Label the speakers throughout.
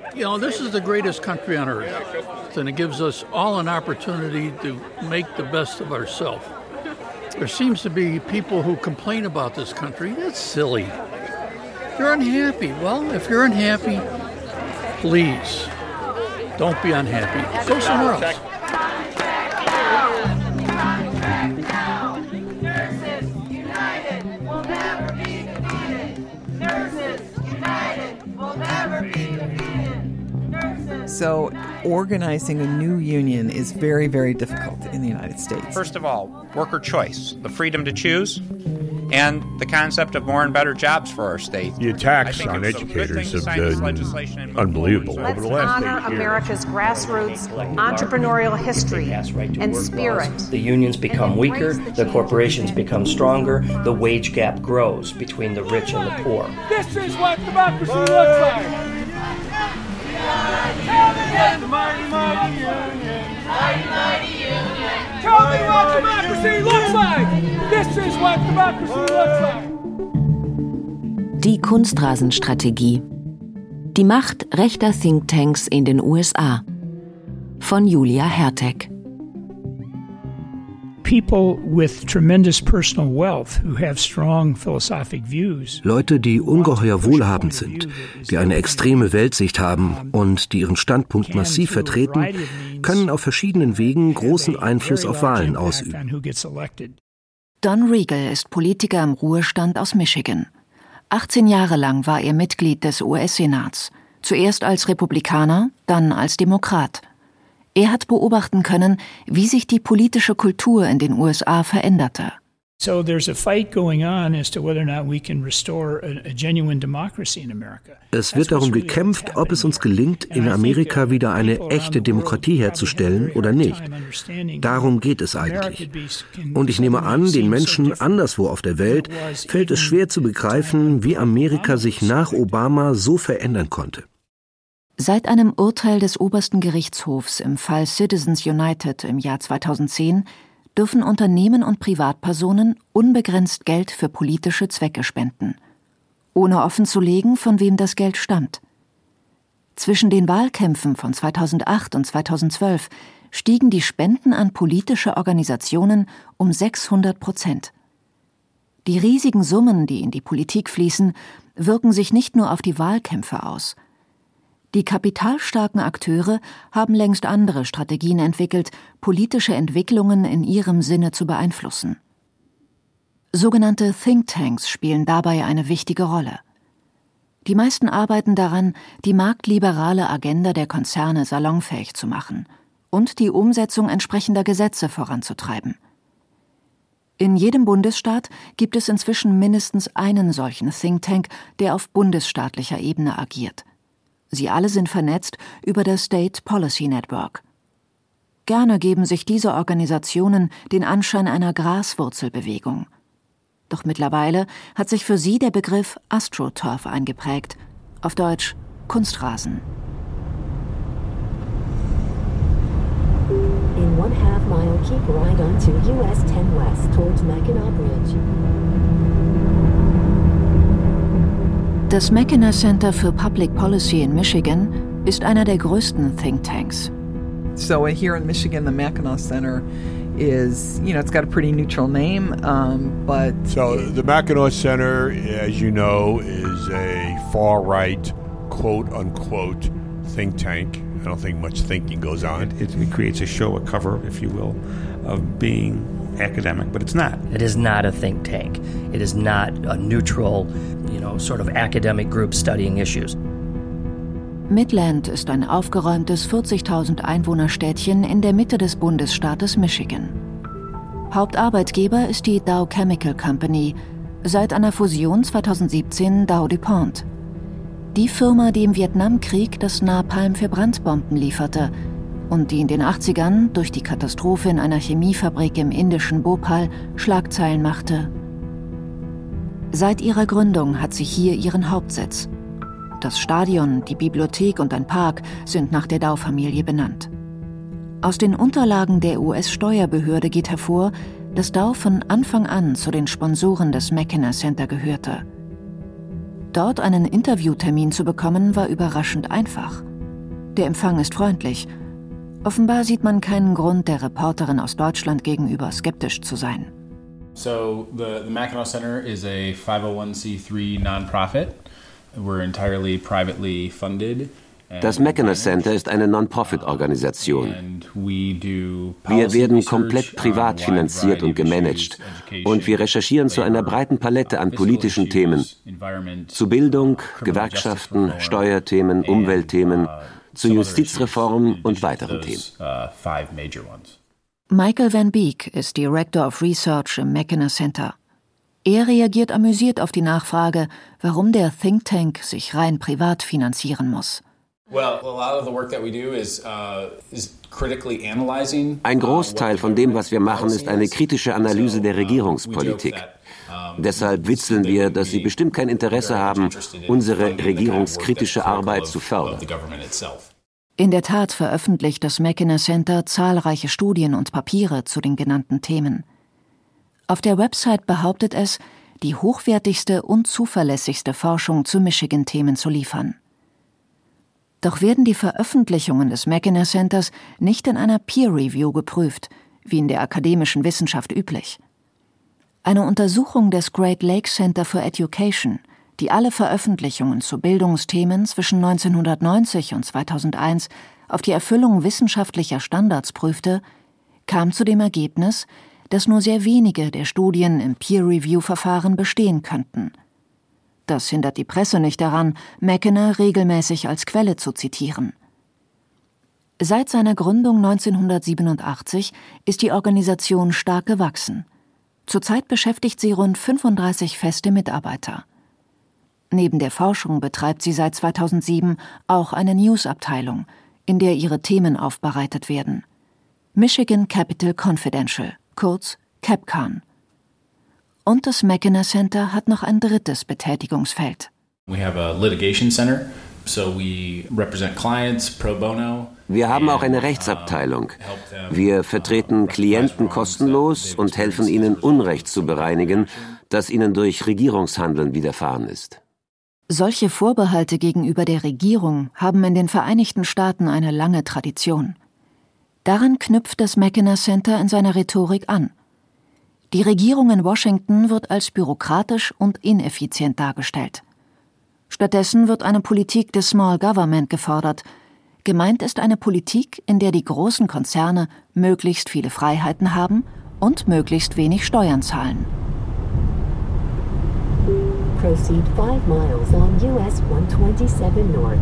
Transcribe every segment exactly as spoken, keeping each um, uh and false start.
Speaker 1: You know, this is the greatest country on earth, and it gives us all an opportunity to make the best of ourselves. There seems to be people who complain about this country. That's silly. You're unhappy. Well, if you're unhappy, please don't be unhappy. Go somewhere else.
Speaker 2: Nurses United will never be defeated. Nurses United will never be defeated.
Speaker 3: So organizing a new union is very, very difficult in the United States.
Speaker 4: First of all, worker choice, the freedom to choose, and the concept of more and better jobs for our state.
Speaker 5: The attacks on educators have been unbelievable.
Speaker 6: Let's
Speaker 5: over the last
Speaker 6: honor
Speaker 5: eight years.
Speaker 6: America's grassroots entrepreneurial history and spirit.
Speaker 7: The unions become weaker, the corporations become stronger, the wage gap grows between the rich and the poor.
Speaker 8: This is what democracy looks like. The mighty, mighty union. Mighty, mighty union. Tell me what democracy looks like. This is what democracy looks like.
Speaker 9: Die Kunstrasenstrategie. Die Macht rechter Thinktanks in den U S A. Von Julia Hertek.
Speaker 10: People with tremendous personal wealth who have strong philosophic views.
Speaker 11: Leute, die ungeheuer wohlhabend sind, die eine extreme Weltsicht haben und die ihren Standpunkt massiv vertreten, können auf verschiedenen Wegen großen Einfluss auf Wahlen ausüben.
Speaker 9: Don Regal ist Politiker im Ruhestand aus Michigan. achtzehn Jahre lang war er Mitglied des U S-Senats, zuerst als Republikaner, dann als Demokrat. Er hat beobachten können, wie sich die politische Kultur in den U S A veränderte.
Speaker 10: So there's a fight going on as to whether or not we can restore a, a genuine democracy in America.
Speaker 11: Es wird darum gekämpft, ob es uns gelingt, in Amerika wieder eine echte Demokratie herzustellen oder nicht. Darum geht es eigentlich. Und ich nehme an, den Menschen anderswo auf der Welt fällt es schwer zu begreifen, wie Amerika sich nach Obama so verändern konnte.
Speaker 9: Seit einem Urteil des obersten Gerichtshofs im Fall Citizens United im Jahr zweitausendzehn dürfen Unternehmen und Privatpersonen unbegrenzt Geld für politische Zwecke spenden, ohne offenzulegen, von wem das Geld stammt. Zwischen den Wahlkämpfen von zweitausendacht und zweitausendzwölf stiegen die Spenden an politische Organisationen um sechshundert Prozent. Die riesigen Summen, die in die Politik fließen, wirken sich nicht nur auf die Wahlkämpfe aus. Die kapitalstarken Akteure haben längst andere Strategien entwickelt, politische Entwicklungen in ihrem Sinne zu beeinflussen. Sogenannte Thinktanks spielen dabei eine wichtige Rolle. Die meisten arbeiten daran, die marktliberale Agenda der Konzerne salonfähig zu machen und die Umsetzung entsprechender Gesetze voranzutreiben. In jedem Bundesstaat gibt es inzwischen mindestens einen solchen Think Tank, der auf bundesstaatlicher Ebene agiert. Sie alle sind vernetzt über das State Policy Network. Gerne geben sich diese Organisationen den Anschein einer Graswurzelbewegung. Doch mittlerweile hat sich für sie der Begriff AstroTurf eingeprägt, auf Deutsch Kunstrasen.
Speaker 12: In one half mile, keep right onto U S ten West towards Mackinac Bridge.
Speaker 9: Das Mackinac Center for Public Policy in Michigan ist einer der größten Thinktanks.
Speaker 3: So here in Michigan, the Mackinac Center is, you know, it's got a pretty neutral name, um, but...
Speaker 5: So the Mackinac Center, as you know, is a far-right, quote-unquote, think tank. I don't think much thinking goes on.
Speaker 13: It, it creates a show, a cover, if you will, of being academic, but it's not.
Speaker 7: It is not a think tank. It is not a neutral, you know, sort of academic group studying issues.
Speaker 9: Midland ist ein aufgeräumtes vierzigtausend Einwohnerstädtchen in der Mitte des Bundesstaates Michigan. Hauptarbeitgeber ist die Dow Chemical Company, seit einer Fusion zweitausendsiebzehn Dow DuPont. Die Firma, die im Vietnamkrieg das Napalm für Brandbomben lieferte und die in den achtzigern durch die Katastrophe in einer Chemiefabrik im indischen Bhopal Schlagzeilen machte. Seit ihrer Gründung hat sie hier ihren Hauptsitz. Das Stadion, die Bibliothek und ein Park sind nach der Dow-Familie benannt. Aus den Unterlagen der U S-Steuerbehörde geht hervor, dass Dow von Anfang an zu den Sponsoren des Mackinac Center gehörte. Dort einen Interviewtermin zu bekommen, war überraschend einfach. Der Empfang ist freundlich. Offenbar sieht man keinen Grund, der Reporterin aus Deutschland gegenüber skeptisch zu sein.
Speaker 14: So the, the Mackinac Center is a five oh one c three nonprofit. We're entirely privately funded.
Speaker 15: Das Mackinac Center ist eine Non-Profit-Organisation. Wir werden komplett privat finanziert und gemanagt und wir recherchieren zu einer breiten Palette an politischen Themen, zu Bildung, Gewerkschaften, Steuerthemen, Umweltthemen, zu Justizreform und weiteren Themen.
Speaker 9: Michael Van Beek ist Director of Research im Mackinac Center. Er reagiert amüsiert auf die Nachfrage, warum der Think Tank sich rein privat finanzieren muss.
Speaker 15: Ein Großteil von dem, was wir machen, ist eine kritische Analyse der Regierungspolitik. Deshalb witzeln wir, dass sie bestimmt kein Interesse haben, unsere regierungskritische Arbeit zu fördern.
Speaker 9: In der Tat veröffentlicht das Mackinac Center zahlreiche Studien und Papiere zu den genannten Themen. Auf der Website behauptet es, die hochwertigste und zuverlässigste Forschung zu Michigan-Themen zu liefern. Doch werden die Veröffentlichungen des Mackinac Centers nicht in einer Peer-Review geprüft, wie in der akademischen Wissenschaft üblich. Eine Untersuchung des Great Lakes Center for Education, die alle Veröffentlichungen zu Bildungsthemen zwischen neunzehnhundertneunzig und zweitausendeins auf die Erfüllung wissenschaftlicher Standards prüfte, kam zu dem Ergebnis, dass nur sehr wenige der Studien im Peer-Review-Verfahren bestehen könnten. Das hindert die Presse nicht daran, Mackinac regelmäßig als Quelle zu zitieren. Seit seiner Gründung neunzehnhundertsiebenundachtzig ist die Organisation stark gewachsen. Zurzeit beschäftigt sie rund fünfunddreißig feste Mitarbeiter. Neben der Forschung betreibt sie seit zweitausendsieben auch eine News-Abteilung, in der ihre Themen aufbereitet werden. Michigan Capital Confidential, kurz CapCon. Und das Mackinac Center hat noch ein drittes Betätigungsfeld.
Speaker 14: We have a litigation center, so we represent clients pro bono.
Speaker 15: Wir haben auch eine Rechtsabteilung. Wir vertreten Klienten kostenlos und helfen ihnen, Unrecht zu bereinigen, das ihnen durch Regierungshandeln widerfahren ist.
Speaker 9: Solche Vorbehalte gegenüber der Regierung haben in den Vereinigten Staaten eine lange Tradition. Daran knüpft das Mackinac Center in seiner Rhetorik an. Die Regierung in Washington wird als bürokratisch und ineffizient dargestellt. Stattdessen wird eine Politik des Small Government gefordert. Gemeint ist eine Politik, in der die großen Konzerne möglichst viele Freiheiten haben und möglichst wenig Steuern zahlen.
Speaker 12: Proceed five miles on U S one twenty-seven North.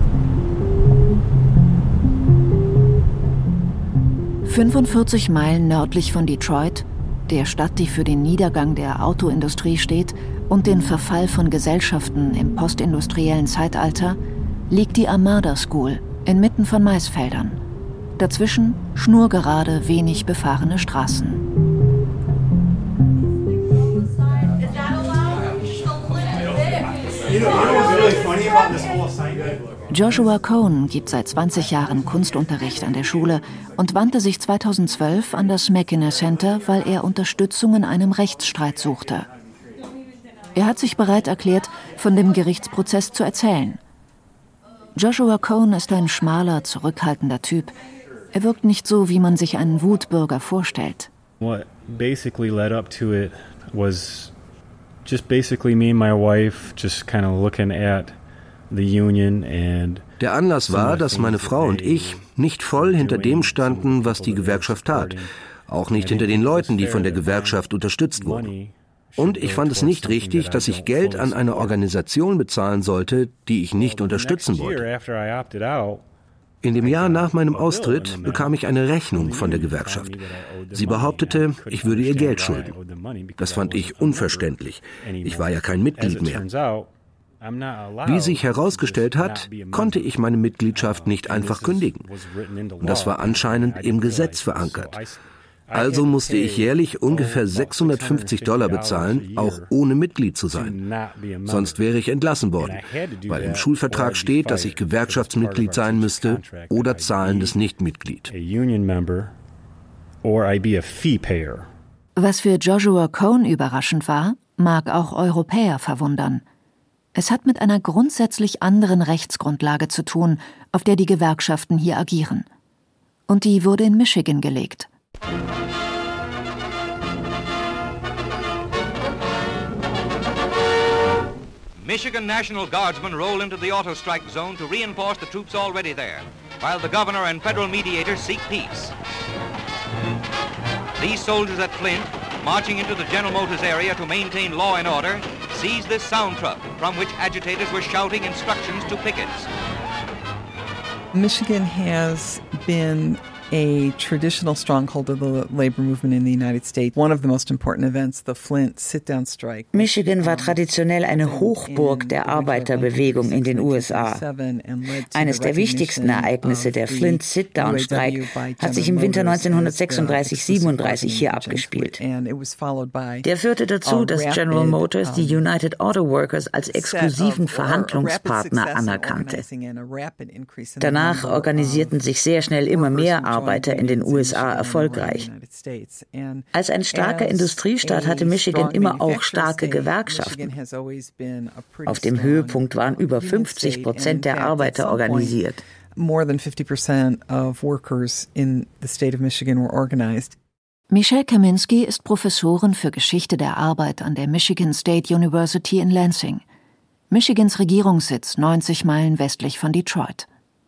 Speaker 9: fünfundvierzig Meilen nördlich von Detroit, der Stadt, die für den Niedergang der Autoindustrie steht und den Verfall von Gesellschaften im postindustriellen Zeitalter, liegt die Armada School inmitten von Maisfeldern. Dazwischen schnurgerade, wenig befahrene Straßen. Joshua Cohn gibt seit zwanzig Jahren Kunstunterricht an der Schule und wandte sich zweitausendzwölf an das Mackinac Center, weil er Unterstützung in einem Rechtsstreit suchte. Er hat sich bereit erklärt, von dem Gerichtsprozess zu erzählen. Joshua Cohn ist ein schmaler, zurückhaltender Typ. Er wirkt nicht so, wie man sich einen Wutbürger vorstellt.
Speaker 16: What basically led up to it was just basically me and my wife just kind of looking at the union and
Speaker 11: Der Anlass war, dass meine Frau und ich nicht voll hinter dem standen, was die Gewerkschaft tat. Auch nicht hinter den Leuten, die von der Gewerkschaft unterstützt wurden. Und ich fand es nicht richtig, dass ich Geld an eine Organisation bezahlen sollte, die ich nicht unterstützen wollte. In dem Jahr nach meinem Austritt bekam ich eine Rechnung von der Gewerkschaft. Sie behauptete, ich würde ihr Geld schulden. Das fand ich unverständlich. Ich war ja kein Mitglied mehr. Wie sich herausgestellt hat, konnte ich meine Mitgliedschaft nicht einfach kündigen. Und das war anscheinend im Gesetz verankert. Also musste ich jährlich ungefähr sechshundertfünfzig Dollar bezahlen, auch ohne Mitglied zu sein. Sonst wäre ich entlassen worden, weil im Schulvertrag steht, dass ich Gewerkschaftsmitglied sein müsste oder zahlendes Nichtmitglied.
Speaker 9: Was für Joshua Cohn überraschend war, mag auch Europäer verwundern. Es hat mit einer grundsätzlich anderen Rechtsgrundlage zu tun, auf der die Gewerkschaften hier agieren. Und die wurde in Michigan gelegt.
Speaker 17: Michigan National Guardsmen roll into the auto strike zone to reinforce the troops already there, while the governor and federal mediators seek peace. These soldiers at Flint, marching into the General Motors area to maintain law and order, seize this sound truck from which agitators were shouting instructions to pickets.
Speaker 3: Michigan has been a traditional stronghold of the labor movement in the United States. One of the most important events, the Flint sit-down strike.
Speaker 18: Michigan war traditionell eine Hochburg der Arbeiterbewegung in den U S A. Eines der wichtigsten Ereignisse, der Flint Sit-Down-Streik, hat sich im Winter neunzehnhundertsechsunddreißig siebenunddreißig hier abgespielt. Der führte dazu, dass General Motors die United Auto Workers als exklusiven Verhandlungspartner anerkannte. Danach organisierten sich sehr schnell immer mehr Arbeiter in den U S A erfolgreich. Als ein starker Industriestaat hatte Michigan immer auch starke Gewerkschaften. Auf dem Höhepunkt waren über fünfzig Prozent der Arbeiter organisiert.
Speaker 9: Michelle Kaminski ist Professorin für Geschichte der Arbeit an der Michigan State University in Lansing, Michigans Regierungssitz neunzig Meilen westlich von Detroit.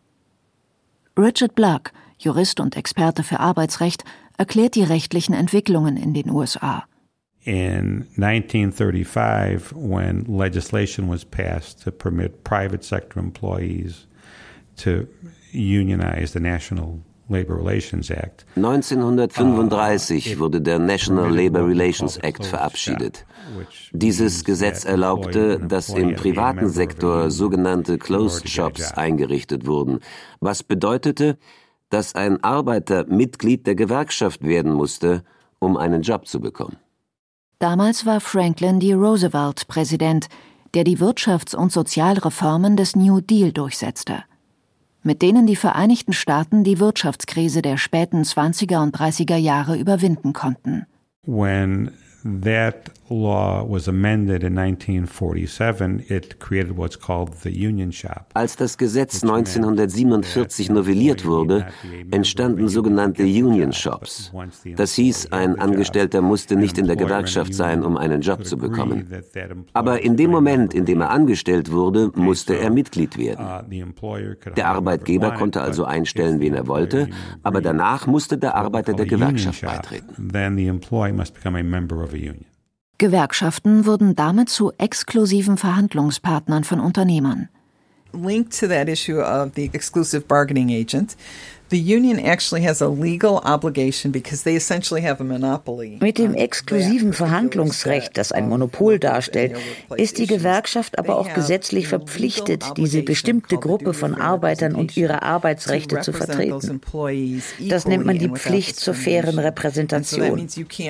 Speaker 9: Richard Black, Jurist und Experte für Arbeitsrecht, erklärt die rechtlichen Entwicklungen in den U S A.
Speaker 13: In nineteen thirty-five, when legislation was passed to permit private sector employees to unionize the National Labor Relations Act.
Speaker 15: neunzehnhundertfünfunddreißig wurde der National Labor Relations Act verabschiedet. Dieses Gesetz erlaubte, dass im privaten Sektor sogenannte Closed Shops eingerichtet wurden, was bedeutete, dass ein Arbeiter Mitglied der Gewerkschaft werden musste, um einen Job zu bekommen.
Speaker 9: Damals war Franklin D. Roosevelt Präsident, der die Wirtschafts- und Sozialreformen des New Deal durchsetzte, mit denen die Vereinigten Staaten die Wirtschaftskrise der späten zwanziger und dreißiger Jahre überwinden konnten.
Speaker 13: When that law was amended in nineteen forty-seven, it created what's called the union shop.
Speaker 15: Als das Gesetz neunzehnhundertsiebenundvierzig novelliert wurde, entstanden sogenannte Union Shops. Das hieß, ein Angestellter musste nicht in der Gewerkschaft sein, um einen Job zu bekommen. Aber in dem Moment, in dem er angestellt wurde, musste er Mitglied werden. Der Arbeitgeber konnte also einstellen, wen er wollte, aber danach musste der Arbeiter der Gewerkschaft beitreten.
Speaker 13: Then the employee must become a member of a union.
Speaker 9: Gewerkschaften wurden damit zu exklusiven Verhandlungspartnern von Unternehmern.
Speaker 3: Linked to that issue of the exclusive bargaining agent, the union actually has a legal obligation because they essentially have a monopoly.
Speaker 18: Mit dem exklusiven Verhandlungsrecht, das ein Monopol darstellt, ist die Gewerkschaft aber auch gesetzlich verpflichtet, diese bestimmte Gruppe von Arbeitern und ihre Arbeitsrechte zu vertreten. Das nennt man die Pflicht zur fairen Repräsentation.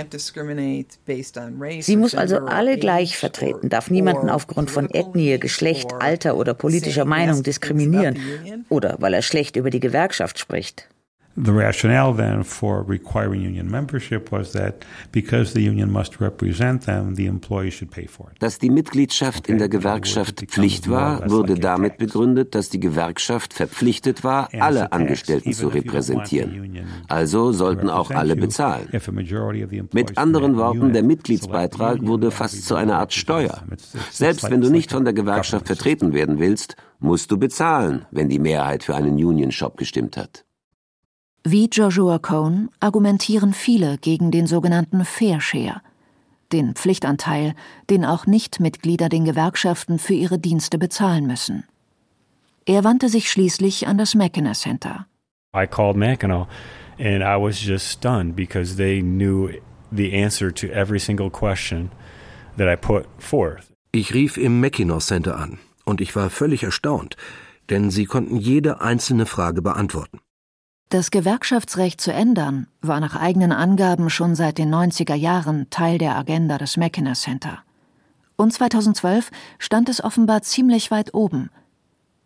Speaker 18: Sie muss also alle gleich vertreten, darf niemanden aufgrund von Ethnie, Geschlecht, Alter oder politischer Meinung diskriminieren oder weil er schlecht über die Gewerkschaft spricht.
Speaker 13: The rationale then for requiring union membership was that because the union must represent them, the employee should pay for it.
Speaker 15: Dass die Mitgliedschaft in der Gewerkschaft Pflicht war, wurde damit begründet, dass die Gewerkschaft verpflichtet war, alle Angestellten zu repräsentieren. Also sollten auch alle bezahlen. Mit anderen Worten, der Mitgliedsbeitrag wurde fast zu einer Art Steuer. Selbst wenn du nicht von der Gewerkschaft vertreten werden willst, musst du bezahlen, wenn die Mehrheit für einen Union Shop gestimmt hat.
Speaker 9: Wie Joshua Cohn argumentieren viele gegen den sogenannten Fair Share, den Pflichtanteil, den auch Nichtmitglieder den Gewerkschaften für ihre Dienste bezahlen müssen. Er wandte sich schließlich an das Mackinac Center.
Speaker 16: I called Mackinac and I was just stunned because they knew the answer to every single question that I put forth.
Speaker 11: Ich rief im Mackinac Center an und ich war völlig erstaunt, denn sie konnten jede einzelne Frage beantworten.
Speaker 9: Das Gewerkschaftsrecht zu ändern, war nach eigenen Angaben schon seit den neunziger Jahren Teil der Agenda des Mackinac Center. Und zweitausendzwölf stand es offenbar ziemlich weit oben.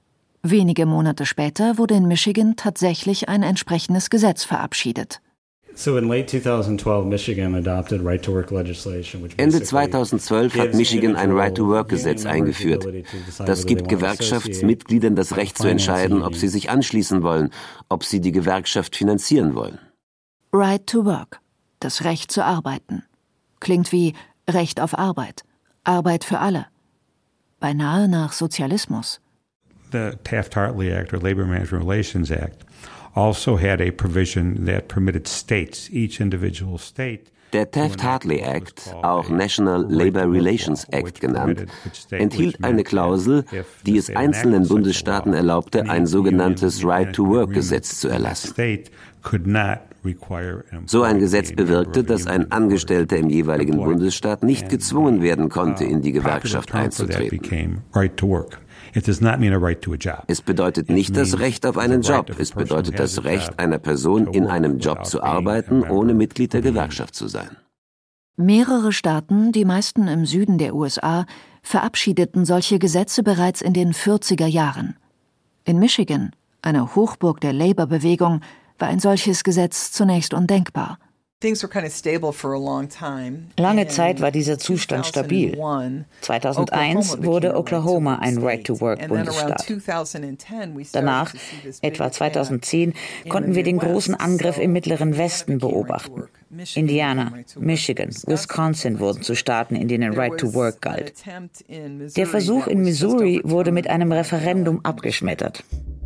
Speaker 9: Wenige Monate später wurde in Michigan tatsächlich ein entsprechendes Gesetz verabschiedet.
Speaker 15: Ende zweitausendzwölf hat Michigan ein Right-to-Work-Gesetz eingeführt. Das gibt Gewerkschaftsmitgliedern das Recht zu entscheiden, ob sie sich anschließen wollen, ob sie die Gewerkschaft finanzieren wollen.
Speaker 9: Right-to-Work, das Recht zu arbeiten. Klingt wie Recht auf Arbeit, Arbeit für alle. Beinahe nach Sozialismus.
Speaker 13: The Taft-Hartley Act or Labor Management Relations Act also had a provision that permitted states, each individual state.
Speaker 15: Der Taft-Hartley Act, auch National Labor Relations Act genannt, enthielt eine Klausel, die es einzelnen Bundesstaaten erlaubte, ein sogenanntes Right-to-Work-Gesetz zu erlassen. So ein Gesetz bewirkte, dass ein Angestellter im jeweiligen Bundesstaat nicht gezwungen werden konnte, in die Gewerkschaft einzutreten. Es bedeutet nicht das Recht auf einen Job, es bedeutet das Recht einer Person, in einem Job zu arbeiten, ohne Mitglied der Gewerkschaft zu sein.
Speaker 9: Mehrere Staaten, die meisten im Süden der U S A, verabschiedeten solche Gesetze bereits in den vierziger Jahren. In Michigan, einer Hochburg der Labour-Bewegung, war ein solches Gesetz zunächst undenkbar.
Speaker 18: Lange Zeit war dieser Zustand stabil. zweitausendeins wurde Oklahoma ein Right-to-Work-Bundesstaat. Danach, etwa zweitausendzehn, konnten wir den großen Angriff im Mittleren Westen beobachten. Indiana, Michigan, Wisconsin wurden zu Staaten, in denen Right-to-Work galt. Der Versuch in Missouri wurde mit einem Referendum abgeschmettert.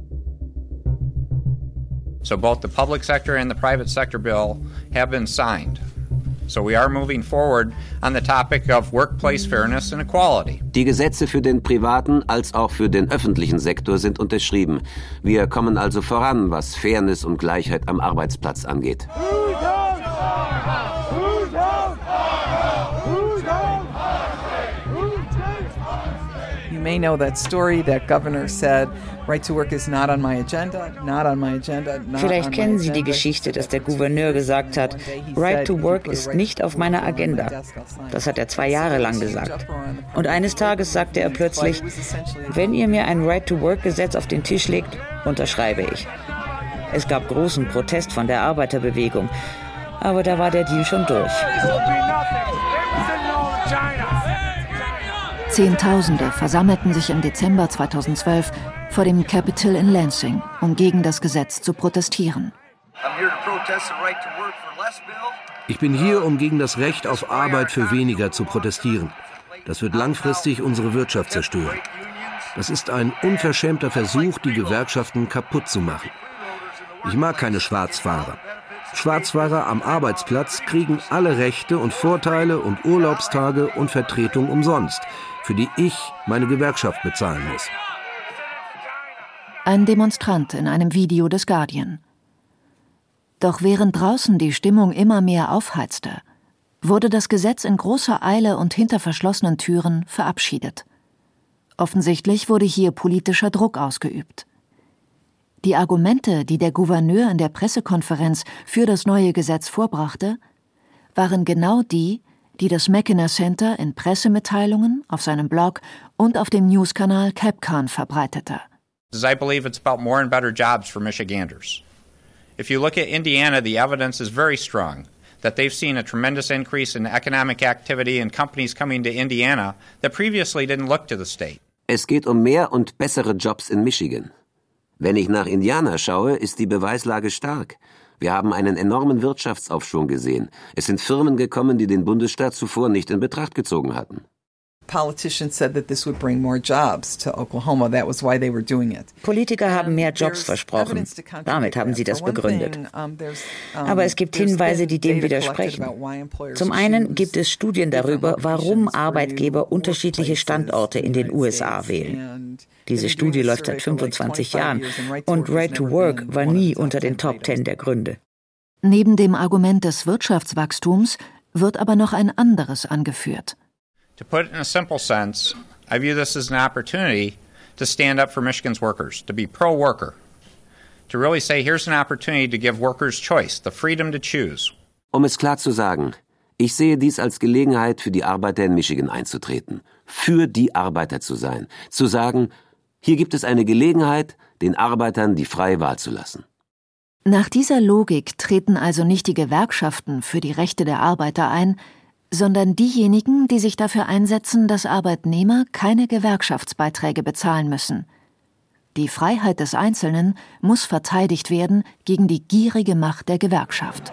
Speaker 4: So both the public sector and the private sector bill have been signed. So we are moving forward on the topic of workplace fairness and equality.
Speaker 15: Die Gesetze für den privaten als auch für den öffentlichen Sektor sind unterschrieben. Wir kommen also voran, was Fairness und Gleichheit am Arbeitsplatz angeht.
Speaker 3: You may know that story that governor said, right to work is not on my agenda, not on my agenda, not
Speaker 18: Vielleicht kennen Sie die Geschichte, dass der Gouverneur gesagt hat, Right to work ist nicht auf meiner Agenda. Das hat er zwei Jahre lang gesagt. Und eines Tages sagte er plötzlich, wenn ihr mir ein Right to work Gesetz auf den Tisch legt, unterschreibe ich. Es gab großen Protest von der Arbeiterbewegung, aber da war der Deal schon durch.
Speaker 9: Zehntausende versammelten sich im Dezember zweitausendzwölf vor dem Capitol in Lansing, um gegen das Gesetz zu protestieren.
Speaker 11: Ich bin hier, um gegen das Recht auf Arbeit für weniger zu protestieren. Das wird langfristig unsere Wirtschaft zerstören. Das ist ein unverschämter Versuch, die Gewerkschaften kaputt zu machen. Ich mag keine Schwarzfahrer. Schwarzfahrer am Arbeitsplatz kriegen alle Rechte und Vorteile und Urlaubstage und Vertretung umsonst, für die ich meine Gewerkschaft bezahlen muss.
Speaker 9: Ein Demonstrant in einem Video des Guardian. Doch während draußen die Stimmung immer mehr aufheizte, wurde das Gesetz in großer Eile und hinter verschlossenen Türen verabschiedet. Offensichtlich wurde hier politischer Druck ausgeübt. Die Argumente, die der Gouverneur in der Pressekonferenz für das neue Gesetz vorbrachte, waren genau die, die das Mackinac Center in Pressemitteilungen, auf seinem Blog und auf dem Newskanal Capcom verbreitete.
Speaker 4: I believe it's about more and better jobs for Michiganders. If you look at Indiana, the evidence is very strong that they've seen a tremendous increase in economic activity and companies coming to Indiana that previously didn't look to the state.
Speaker 15: Es geht um mehr und bessere Jobs in Michigan. Wenn ich nach Indiana schaue, ist die Beweislage stark. Wir haben einen enormen Wirtschaftsaufschwung gesehen. Es sind Firmen gekommen, die den Bundesstaat zuvor nicht in Betracht gezogen hatten.
Speaker 18: Politiker haben mehr Jobs versprochen. Damit haben sie das begründet. Aber es gibt Hinweise, die dem widersprechen. Zum einen gibt es Studien darüber, warum Arbeitgeber unterschiedliche Standorte in den U S A wählen. Diese Studie läuft seit fünfundzwanzig Jahren und Right to Work war nie unter den Top Ten der Gründe.
Speaker 9: Neben dem Argument des Wirtschaftswachstums wird aber noch ein anderes angeführt.
Speaker 4: To put it in a simple sense, I view this as an opportunity to stand up for Michigan's workers, to be pro-worker, to really say here's an opportunity to give workers choice, the freedom to choose.
Speaker 15: Um es klar zu sagen, ich sehe dies als Gelegenheit für die Arbeiter in Michigan einzutreten, für die Arbeiter zu sein, zu sagen, hier gibt es eine Gelegenheit, den Arbeitern die freie Wahl zu lassen.
Speaker 9: Nach dieser Logik treten also nicht die Gewerkschaften für die Rechte der Arbeiter ein, sondern diejenigen, die sich dafür einsetzen, dass Arbeitnehmer keine Gewerkschaftsbeiträge bezahlen müssen. Die Freiheit des Einzelnen muss verteidigt werden gegen die gierige Macht der Gewerkschaft.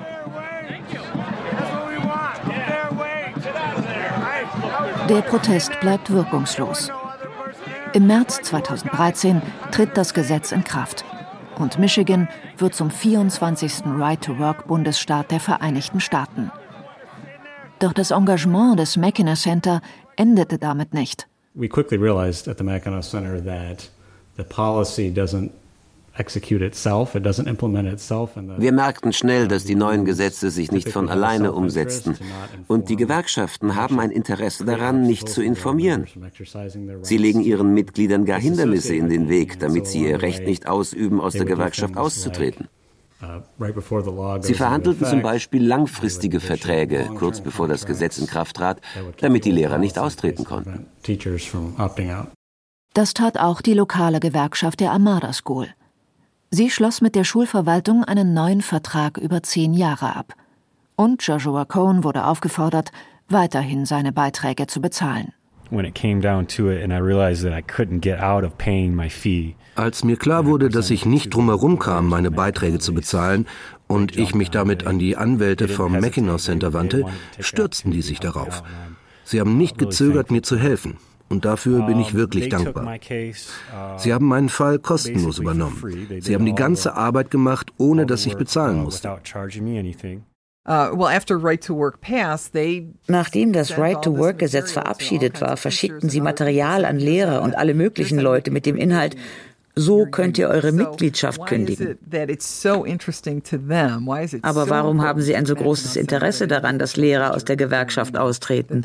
Speaker 9: Der Protest bleibt wirkungslos. Im März zweitausenddreizehn tritt das Gesetz in Kraft und Michigan wird zum vierundzwanzigsten Right-to-Work-Bundesstaat der Vereinigten Staaten. Doch das Engagement des Mackinac Center endete damit nicht.
Speaker 19: We quickly realized at the Mackinac Center that the policy doesn't execute itself, it doesn't implement itself.
Speaker 15: Wir merkten schnell, dass die neuen Gesetze sich nicht von alleine umsetzten. Und die Gewerkschaften haben ein Interesse daran, nicht zu informieren. Sie legen ihren Mitgliedern gar Hindernisse in den Weg, damit sie ihr Recht nicht ausüben, aus der Gewerkschaft auszutreten. Sie verhandelten zum Beispiel langfristige Verträge, kurz bevor das Gesetz in Kraft trat, damit die Lehrer nicht austreten konnten.
Speaker 9: Das tat auch die lokale Gewerkschaft der Armada School. Sie schloss mit der Schulverwaltung einen neuen Vertrag über zehn Jahre ab. Und Joshua Cohen wurde aufgefordert, weiterhin seine Beiträge zu bezahlen.
Speaker 11: Als mir klar wurde, dass ich nicht drumherum kam, meine Beiträge zu bezahlen, und ich mich damit an die Anwälte vom Mackinac Center wandte, stürzten die sich darauf. Sie haben nicht gezögert, mir zu helfen. Und dafür bin ich wirklich dankbar. Sie haben meinen Fall kostenlos übernommen. Sie haben die ganze Arbeit gemacht, ohne dass ich bezahlen musste.
Speaker 18: Nachdem das Right-to-Work-Gesetz verabschiedet war, verschickten sie Material an Lehrer und alle möglichen Leute mit dem Inhalt: So könnt ihr eure Mitgliedschaft kündigen. Aber warum haben sie ein so großes Interesse daran, dass Lehrer aus der Gewerkschaft austreten?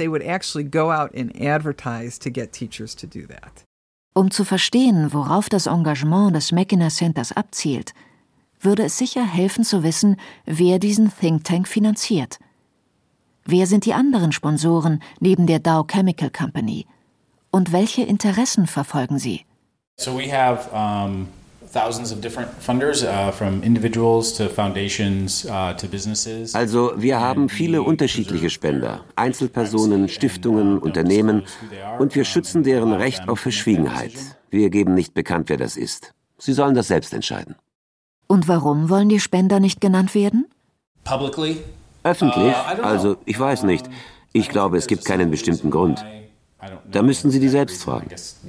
Speaker 9: Um zu verstehen, worauf das Engagement des Mackinac Centers abzielt, würde es sicher helfen zu wissen, wer diesen Think Tank finanziert. Wer sind die anderen Sponsoren neben der Dow Chemical Company? Und welche Interessen verfolgen sie?
Speaker 14: So we have um, thousands of different funders, uh, from individuals to foundations uh, to businesses.
Speaker 15: Also wir haben viele unterschiedliche Spender, Einzelpersonen, Stiftungen, Unternehmen, und wir schützen deren Recht auf Verschwiegenheit. Wir geben nicht bekannt, wer das ist. Sie sollen das selbst entscheiden.
Speaker 9: Und warum wollen die Spender nicht genannt werden?
Speaker 14: Publicly?
Speaker 15: Öffentlich? Also ich weiß nicht. Ich glaube, es gibt keinen bestimmten Grund. Da müssten Sie die selbst fragen.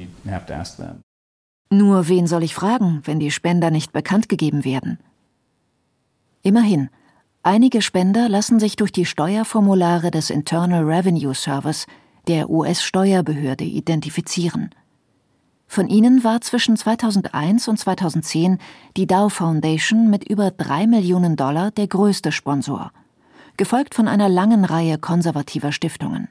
Speaker 9: Nur wen soll ich fragen, wenn die Spender nicht bekannt gegeben werden? Immerhin, einige Spender lassen sich durch die Steuerformulare des Internal Revenue Service, der U S-Steuerbehörde, identifizieren. Von ihnen war zwischen zweitausendeins und zweitausendzehn die Dow Foundation mit über drei Millionen Dollar der größte Sponsor, gefolgt von einer langen Reihe konservativer Stiftungen.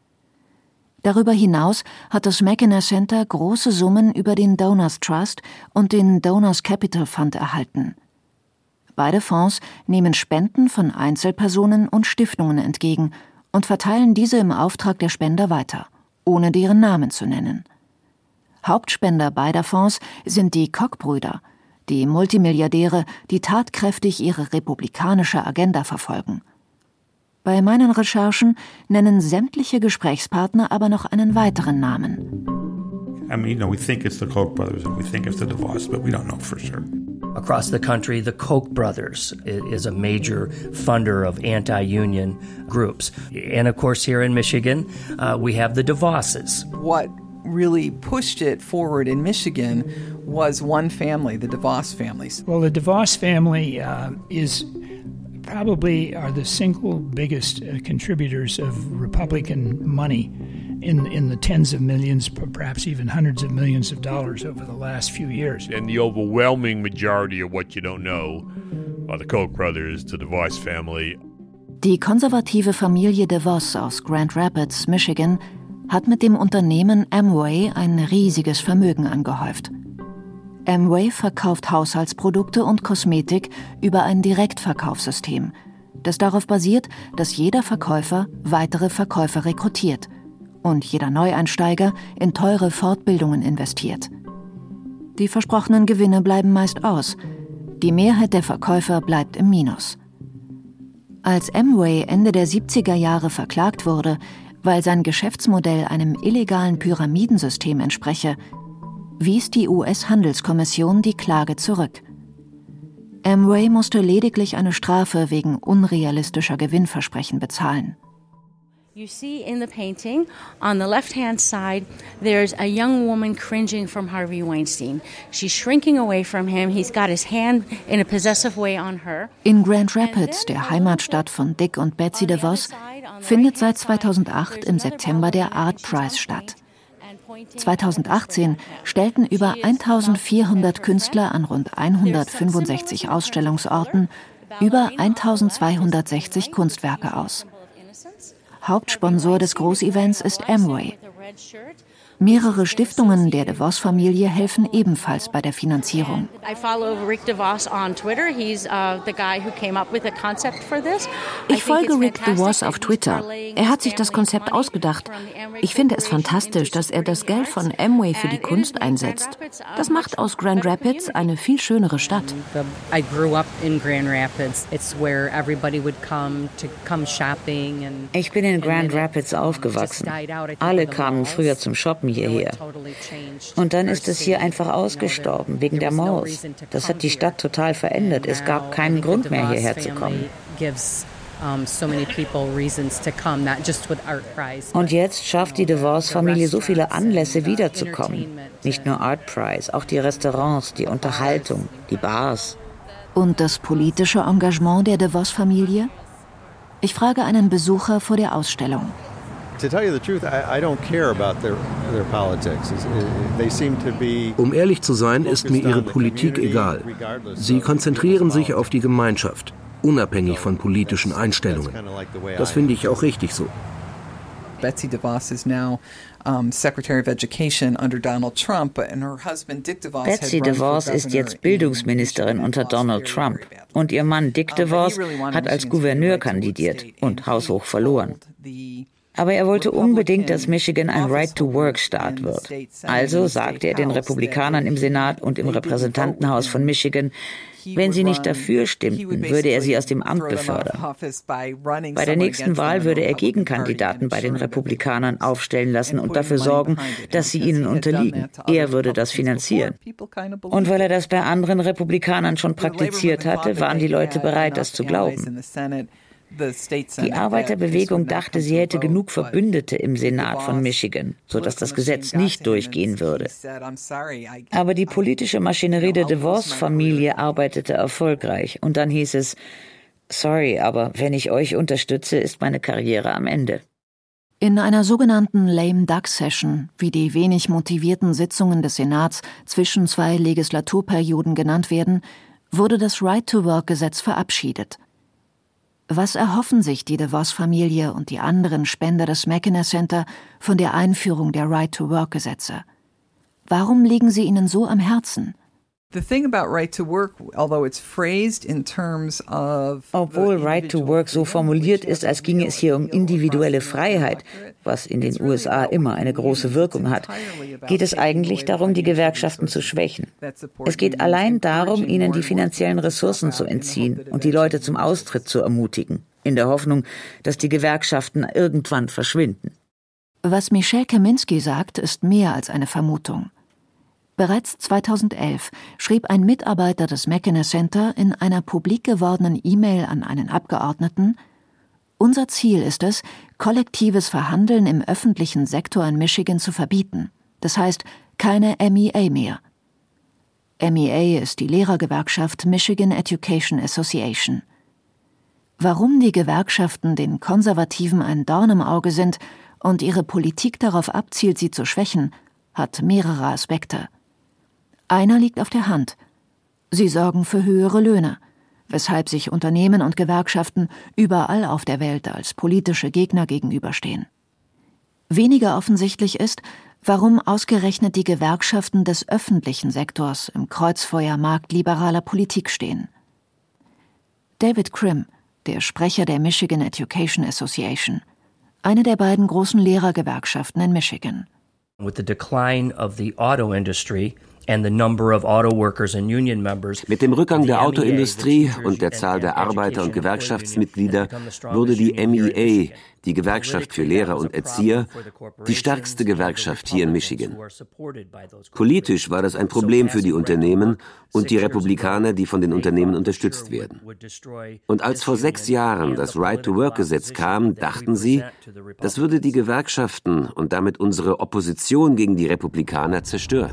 Speaker 9: Darüber hinaus hat das Mackinac Center große Summen über den Donors Trust und den Donors Capital Fund erhalten. Beide Fonds nehmen Spenden von Einzelpersonen und Stiftungen entgegen und verteilen diese im Auftrag der Spender weiter, ohne deren Namen zu nennen. Hauptspender beider Fonds sind die Koch-Brüder, die Multimilliardäre, die tatkräftig ihre republikanische Agenda verfolgen. Bei meinen Recherchen nennen sämtliche Gesprächspartner aber noch einen weiteren Namen.
Speaker 13: I mean, you know, we think it's the Koch brothers and we think it's the DeVos, but we don't know for sure.
Speaker 7: Across the country, the Koch brothers is a major funder of anti-union groups. And of course, here in Michigan, uh, we have the DeVosses.
Speaker 3: What really pushed it forward in Michigan was one family, the DeVos families.
Speaker 10: Well, the DeVos family uh, is probably are the single biggest uh, contributors of Republican money in in the tens of millions, perhaps even hundreds of millions of dollars over the last few years.
Speaker 5: And the overwhelming majority of what you don't know are the Koch brothers, the DeVos family.
Speaker 9: Die konservative Familie DeVos aus Grand Rapids, Michigan, hat mit dem Unternehmen Amway ein riesiges Vermögen angehäuft. Amway verkauft Haushaltsprodukte und Kosmetik über ein Direktverkaufssystem, das darauf basiert, dass jeder Verkäufer weitere Verkäufer rekrutiert und jeder Neueinsteiger in teure Fortbildungen investiert. Die versprochenen Gewinne bleiben meist aus, Die Mehrheit der Verkäufer bleibt im Minus. Als Amway Ende der siebziger Jahre verklagt wurde, weil sein Geschäftsmodell einem illegalen Pyramidensystem entspreche, wies die U S-Handelskommission die Klage zurück. Amway musste lediglich eine Strafe wegen unrealistischer Gewinnversprechen bezahlen.
Speaker 20: You see in the painting, on the left-hand side, there's a young woman cringing from Harvey Weinstein. She's shrinking away from him. He's got his hand in a possessive way on her.
Speaker 9: In Grand Rapids, der Heimatstadt von Dick und Betsy DeVos, findet seit zweitausendacht im September der Art Prize statt. zweitausendachtzehn stellten über eintausendvierhundert Künstler an rund hundertfünfundsechzig Ausstellungsorten über eintausendzweihundertsechzig Kunstwerke aus. Hauptsponsor des Großevents ist Amway. Mehrere Stiftungen der DeVos-Familie helfen ebenfalls bei der Finanzierung.
Speaker 21: Ich folge Rick DeVos auf Twitter. Er hat sich das Konzept ausgedacht. Ich finde es fantastisch, dass er das Geld von Amway für die Kunst einsetzt. Das macht aus Grand Rapids eine viel schönere Stadt.
Speaker 18: Ich bin in Grand Rapids aufgewachsen. Alle kamen früher zum Shoppen hierher. Und dann ist es hier einfach ausgestorben, wegen der Maus. Das hat die Stadt total verändert. Es gab keinen Grund mehr, hierher zu kommen. Und jetzt schafft die DeVos-Familie so viele Anlässe, wiederzukommen. Nicht nur Art Prize, auch die Restaurants, die Unterhaltung, die Bars.
Speaker 9: Und das politische Engagement der DeVos-Familie? Ich frage einen Besucher vor der Ausstellung.
Speaker 11: Um ehrlich zu sein, ist mir ihre Politik egal. Sie konzentrieren sich auf die Gemeinschaft, unabhängig von politischen Einstellungen. Das finde ich auch richtig so.
Speaker 3: Betsy DeVos is now um, Secretary of Education under Donald Trump, and her husband Dick DeVos
Speaker 18: Betsy DeVos ist jetzt Bildungsministerin unter Donald Trump und ihr Mann Dick DeVos hat als Gouverneur kandidiert und haushoch verloren. Aber er wollte unbedingt, dass Michigan ein Right-to-Work-Staat wird. Also sagte er den Republikanern im Senat und im Repräsentantenhaus von Michigan, wenn sie nicht dafür stimmten, würde er sie aus dem Amt befördern. Bei der nächsten Wahl würde er Gegenkandidaten bei den Republikanern aufstellen lassen und dafür sorgen, dass sie ihnen unterliegen. Er würde das finanzieren. Und weil er das bei anderen Republikanern schon praktiziert hatte, waren die Leute bereit, das zu glauben. Die Arbeiterbewegung dachte, sie hätte genug Verbündete im Senat von Michigan, sodass das Gesetz nicht durchgehen würde. Aber die politische Maschinerie der DeVos-Familie arbeitete erfolgreich. Und dann hieß es, sorry, aber wenn ich euch unterstütze, ist meine Karriere am Ende.
Speaker 9: In einer sogenannten Lame Duck Session, wie die wenig motivierten Sitzungen des Senats zwischen zwei Legislaturperioden genannt werden, wurde das Right-to-Work-Gesetz verabschiedet. Was erhoffen sich die DeVos-Familie und die anderen Spender des McKenna Center von der Einführung der Right-to-Work-Gesetze? Warum liegen sie ihnen so am Herzen?
Speaker 18: Obwohl Right to Work so formuliert ist, als ginge es hier um individuelle Freiheit, was in den U S A immer eine große Wirkung hat, geht es eigentlich darum, die Gewerkschaften zu schwächen. Es geht allein darum, ihnen die finanziellen Ressourcen zu entziehen und die Leute zum Austritt zu ermutigen, in der Hoffnung, dass die Gewerkschaften irgendwann verschwinden.
Speaker 9: Was Michelle Kaminski sagt, ist mehr als eine Vermutung. Bereits zweitausendelf schrieb ein Mitarbeiter des McKenna Center in einer publik gewordenen E-Mail an einen Abgeordneten: Unser Ziel ist es, kollektives Verhandeln im öffentlichen Sektor in Michigan zu verbieten. Das heißt, keine M E A mehr. M E A ist die Lehrergewerkschaft Michigan Education Association. Warum die Gewerkschaften den Konservativen ein Dorn im Auge sind und ihre Politik darauf abzielt, sie zu schwächen, hat mehrere Aspekte. Einer liegt auf der Hand. Sie sorgen für höhere Löhne, weshalb sich Unternehmen und Gewerkschaften überall auf der Welt als politische Gegner gegenüberstehen. Weniger offensichtlich ist, warum ausgerechnet die Gewerkschaften des öffentlichen Sektors im Kreuzfeuer marktliberaler Politik stehen. David Krim, der Sprecher der Michigan Education Association, eine der beiden großen Lehrergewerkschaften in Michigan.
Speaker 7: With the decline of the auto industry
Speaker 15: Mit dem Rückgang der Autoindustrie und der Zahl der Arbeiter- und Gewerkschaftsmitglieder wurde die M E A, die Gewerkschaft für Lehrer und Erzieher, die stärkste Gewerkschaft hier in Michigan. Politisch war das ein Problem für die Unternehmen und die Republikaner, die von den Unternehmen unterstützt werden. Und als vor sechs Jahren das Right-to-Work-Gesetz kam, dachten sie, das würde die Gewerkschaften und damit unsere Opposition gegen die Republikaner zerstören.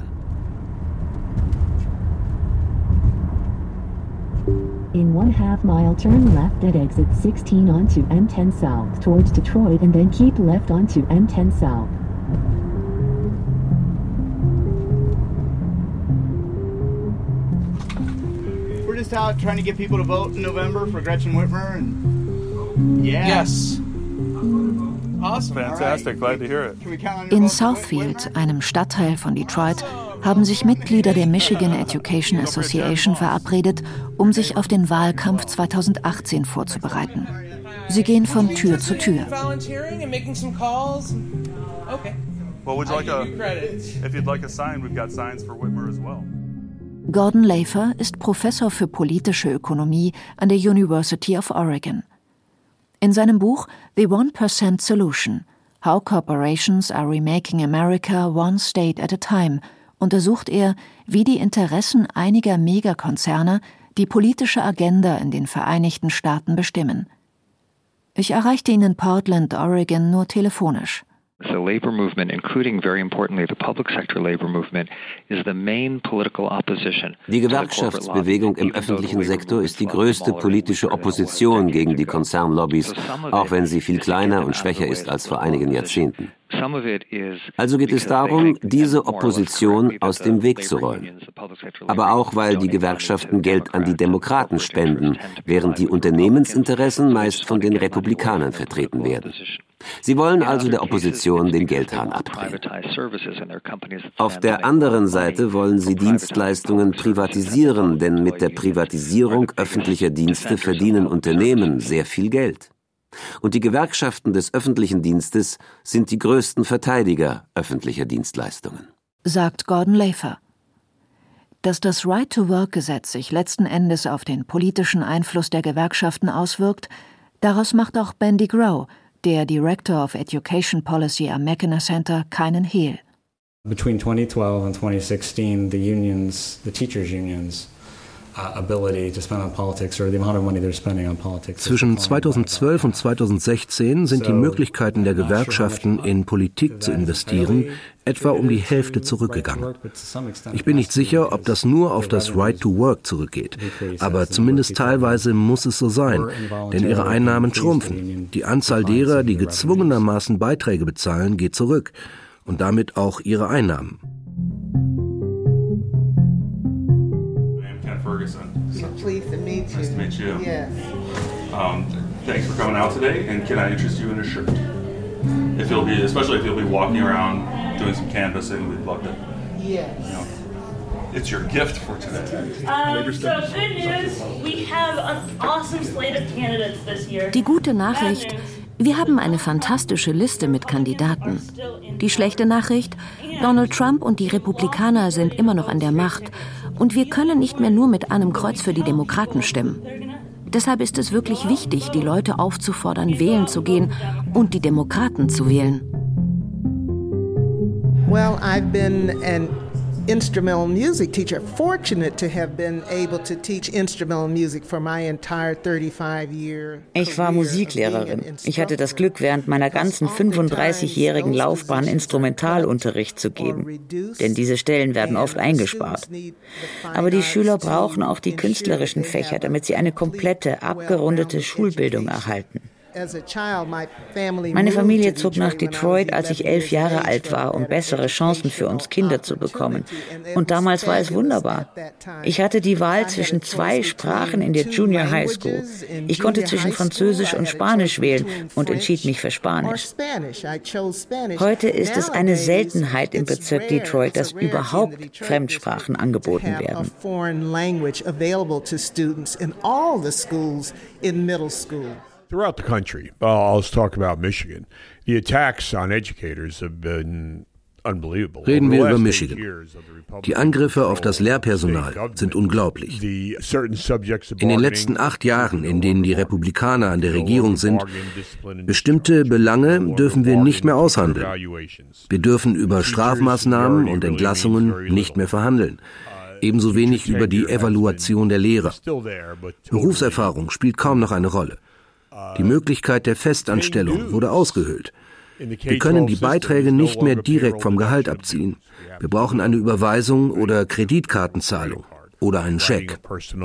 Speaker 12: In one half mile, turn left at exit sixteen onto M ten South towards Detroit and then keep left onto M ten South.
Speaker 1: We're just out trying to get people to vote in November for Gretchen Whitmer and yeah.
Speaker 22: Yes.
Speaker 1: Awesome.
Speaker 22: Fantastic. Glad to hear it.
Speaker 9: In Southfield, einem Stadtteil von Detroit, haben sich Mitglieder der Michigan Education Association verabredet, um sich auf den Wahlkampf zweitausendachtzehn vorzubereiten. Sie gehen von Tür zu Tür. Gordon Lafer ist Professor für politische Ökonomie an der University of Oregon. In seinem Buch The one percent Solution – How Corporations are Remaking America One State at a Time untersucht er, wie die Interessen einiger Megakonzerne die politische Agenda in den Vereinigten Staaten bestimmen. Ich erreichte ihn in Portland, Oregon, nur telefonisch.
Speaker 23: The labor movement, including very importantly the public sector labor movement, is the main political opposition.
Speaker 15: Die Gewerkschaftsbewegung im öffentlichen Sektor ist die größte politische Opposition gegen die Konzernlobbys, auch wenn sie viel kleiner und schwächer ist als vor einigen Jahrzehnten. Also geht es darum, diese Opposition aus dem Weg zu räumen. Aber auch, weil die Gewerkschaften Geld an die Demokraten spenden, während die Unternehmensinteressen meist von den Republikanern vertreten werden. Sie wollen also der Opposition den Geldhahn abdrehen. Auf der anderen Seite wollen sie Dienstleistungen privatisieren, denn mit der Privatisierung öffentlicher Dienste verdienen Unternehmen sehr viel Geld. Und die Gewerkschaften des öffentlichen Dienstes sind die größten Verteidiger öffentlicher Dienstleistungen.
Speaker 9: Sagt Gordon Lafer. Dass das Right-to-Work-Gesetz sich letzten Endes auf den politischen Einfluss der Gewerkschaften auswirkt, daraus macht auch Bandy Grow, der Director of Education Policy am Mackinac Center, keinen Hehl.
Speaker 19: Between twenty twelve and twenty sixteen, the unions, the teachers' unions,
Speaker 11: Zwischen zweitausendzwölf und zweitausendsechzehn sind die Möglichkeiten der Gewerkschaften, in Politik zu investieren, etwa um die Hälfte zurückgegangen. Ich bin nicht sicher, ob das nur auf das Right to Work zurückgeht, aber zumindest teilweise muss es so sein, denn ihre Einnahmen schrumpfen. Die Anzahl derer, die gezwungenermaßen Beiträge bezahlen, geht zurück und damit auch ihre Einnahmen.
Speaker 24: So pleased to meet you.
Speaker 22: Nice to meet you.
Speaker 24: Yes.
Speaker 22: Um, thanks for coming out today, and can I interest you in a shirt? If you'll be, especially if you'll be walking around doing some canvassing, we'd love to.
Speaker 24: Yes.
Speaker 22: You know, it's your gift for today.
Speaker 25: Um, so good news, we have an awesome slate of candidates this year.
Speaker 21: Die gute Nachricht: Wir haben eine fantastische Liste mit Kandidaten. Die schlechte Nachricht: Donald Trump und die Republikaner sind immer noch an der Macht. Und wir können nicht mehr nur mit einem Kreuz für die Demokraten stimmen. Deshalb ist es wirklich wichtig, die Leute aufzufordern, wählen zu gehen und die Demokraten zu wählen.
Speaker 24: Well, I've been an instrumental music teacher, fortunate to have been able to teach instrumental music for my entire thirty-five year.
Speaker 18: Ich war Musiklehrerin. Ich hatte das Glück, während meiner ganzen fünfunddreißigjährigen Laufbahn Instrumentalunterricht zu geben. Denn diese Stellen werden oft eingespart. Aber die Schüler brauchen auch die künstlerischen Fächer, damit sie eine komplette, abgerundete Schulbildung erhalten. Meine Familie zog nach Detroit, als ich elf Jahre alt war, um bessere Chancen für uns Kinder zu bekommen. Und damals war es wunderbar. Ich hatte die Wahl zwischen zwei Sprachen in der Junior High School. Ich konnte zwischen Französisch und Spanisch wählen und entschied mich für Spanisch. Heute ist es eine Seltenheit im Bezirk Detroit, dass überhaupt Fremdsprachen angeboten werden.
Speaker 5: Throughout the country, uh, I'll talk about Michigan, the attacks on educators have been
Speaker 11: Reden wir über Michigan. Die Angriffe auf das Lehrpersonal sind unglaublich. In den letzten acht Jahren, in denen die Republikaner an der Regierung sind, bestimmte Belange dürfen wir nicht mehr aushandeln. Wir dürfen über Strafmaßnahmen und Entlassungen nicht mehr verhandeln. Ebenso wenig über die Evaluation der Lehrer. Berufserfahrung spielt kaum noch eine Rolle. Die Möglichkeit der Festanstellung wurde ausgehöhlt. Wir können die Beiträge nicht mehr direkt vom Gehalt abziehen. Wir brauchen eine Überweisung oder Kreditkartenzahlung oder einen Scheck.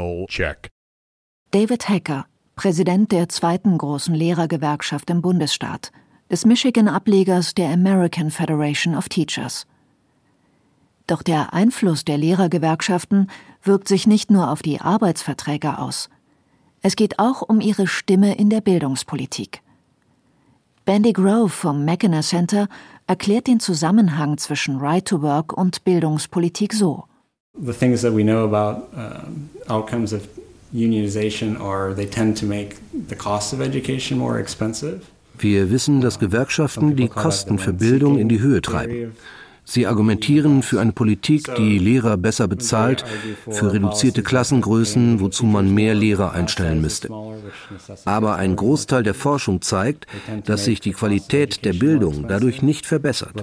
Speaker 9: David Hacker, Präsident der zweiten großen Lehrergewerkschaft im Bundesstaat, des Michigan-Ablegers der American Federation of Teachers. Doch der Einfluss der Lehrergewerkschaften wirkt sich nicht nur auf die Arbeitsverträge aus. Es geht auch um ihre Stimme in der Bildungspolitik. Bandy Grove vom Mackinac Center erklärt den Zusammenhang zwischen Right to Work und Bildungspolitik so.
Speaker 19: The things that we know about uh, outcomes of unionization are they tend to make the cost of education more expensive.
Speaker 11: Wir wissen, dass Gewerkschaften die Kosten für Bildung in die Höhe treiben. Sie argumentieren für eine Politik, die Lehrer besser bezahlt, für reduzierte Klassengrößen, wozu man mehr Lehrer einstellen müsste. Aber ein Großteil der Forschung zeigt, dass sich die Qualität der Bildung dadurch nicht verbessert.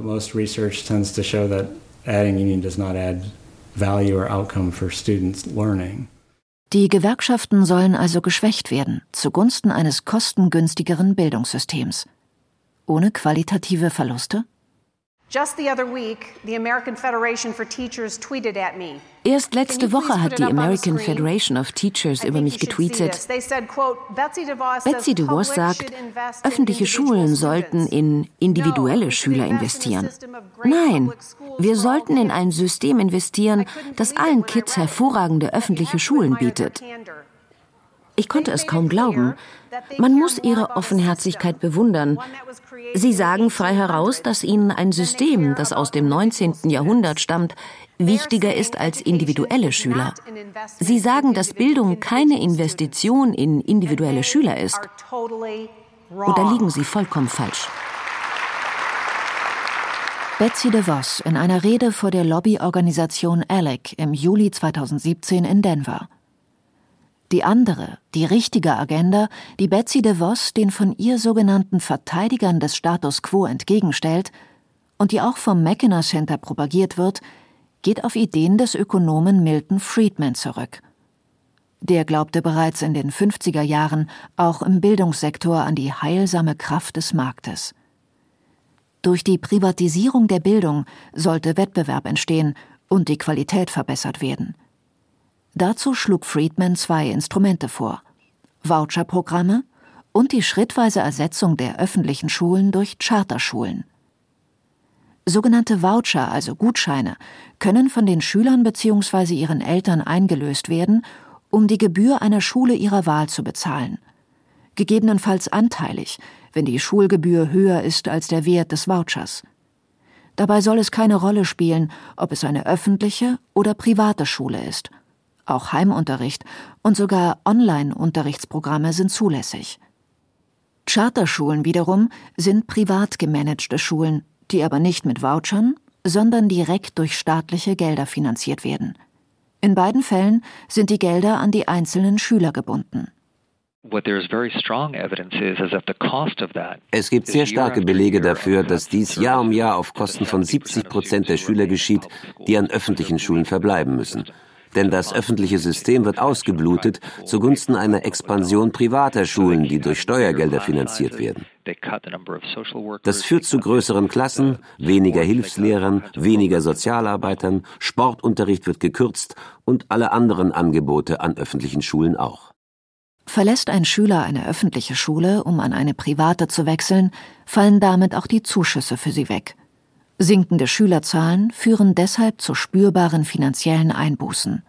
Speaker 9: Die Gewerkschaften sollen also geschwächt werden, zugunsten eines kostengünstigeren Bildungssystems. Ohne qualitative Verluste?
Speaker 21: Erst letzte Woche hat die American Federation of Teachers über mich getweetet. Betsy DeVos sagt, öffentliche Schulen sollten in individuelle Schüler investieren. Nein, wir sollten in ein System investieren, das allen Kids hervorragende öffentliche Schulen bietet. Ich konnte es kaum glauben. Man muss ihre Offenherzigkeit bewundern. Sie sagen frei heraus, dass ihnen ein System, das aus dem neunzehnten Jahrhundert stammt, wichtiger ist als individuelle Schüler. Sie sagen, dass Bildung keine Investition in individuelle Schüler ist. Und da liegen Sie vollkommen falsch.
Speaker 9: Betsy DeVos in einer Rede vor der Lobbyorganisation A L E C im Juli zweitausendsiebzehn in Denver. Die andere, die richtige Agenda, die Betsy DeVos den von ihr sogenannten Verteidigern des Status quo entgegenstellt und die auch vom Mackinac Center propagiert wird, geht auf Ideen des Ökonomen Milton Friedman zurück. Der glaubte bereits in den fünfziger Jahren auch im Bildungssektor an die heilsame Kraft des Marktes. Durch die Privatisierung der Bildung sollte Wettbewerb entstehen und die Qualität verbessert werden. Dazu schlug Friedman zwei Instrumente vor: Voucherprogramme und die schrittweise Ersetzung der öffentlichen Schulen durch Charterschulen. Sogenannte Voucher, also Gutscheine, können von den Schülern bzw. ihren Eltern eingelöst werden, um die Gebühr einer Schule ihrer Wahl zu bezahlen. Gegebenenfalls anteilig, wenn die Schulgebühr höher ist als der Wert des Vouchers. Dabei soll es keine Rolle spielen, ob es eine öffentliche oder private Schule ist. Auch Heimunterricht und sogar Online-Unterrichtsprogramme sind zulässig. Charterschulen wiederum sind privat gemanagte Schulen, die aber nicht mit Vouchern, sondern direkt durch staatliche Gelder finanziert werden. In beiden Fällen sind die Gelder an die einzelnen Schüler gebunden.
Speaker 15: Es gibt sehr starke Belege dafür, dass dies Jahr um Jahr auf Kosten von siebzig Prozent der Schüler geschieht, die an öffentlichen Schulen verbleiben müssen. Denn das öffentliche System wird ausgeblutet zugunsten einer Expansion privater Schulen, die durch Steuergelder finanziert werden. Das führt zu größeren Klassen, weniger Hilfslehrern, weniger Sozialarbeitern, Sportunterricht wird gekürzt und alle anderen Angebote an öffentlichen Schulen auch.
Speaker 9: Verlässt ein Schüler eine öffentliche Schule, um an eine private zu wechseln, fallen damit auch die Zuschüsse für sie weg. Sinkende Schülerzahlen führen deshalb zu spürbaren finanziellen Einbußen.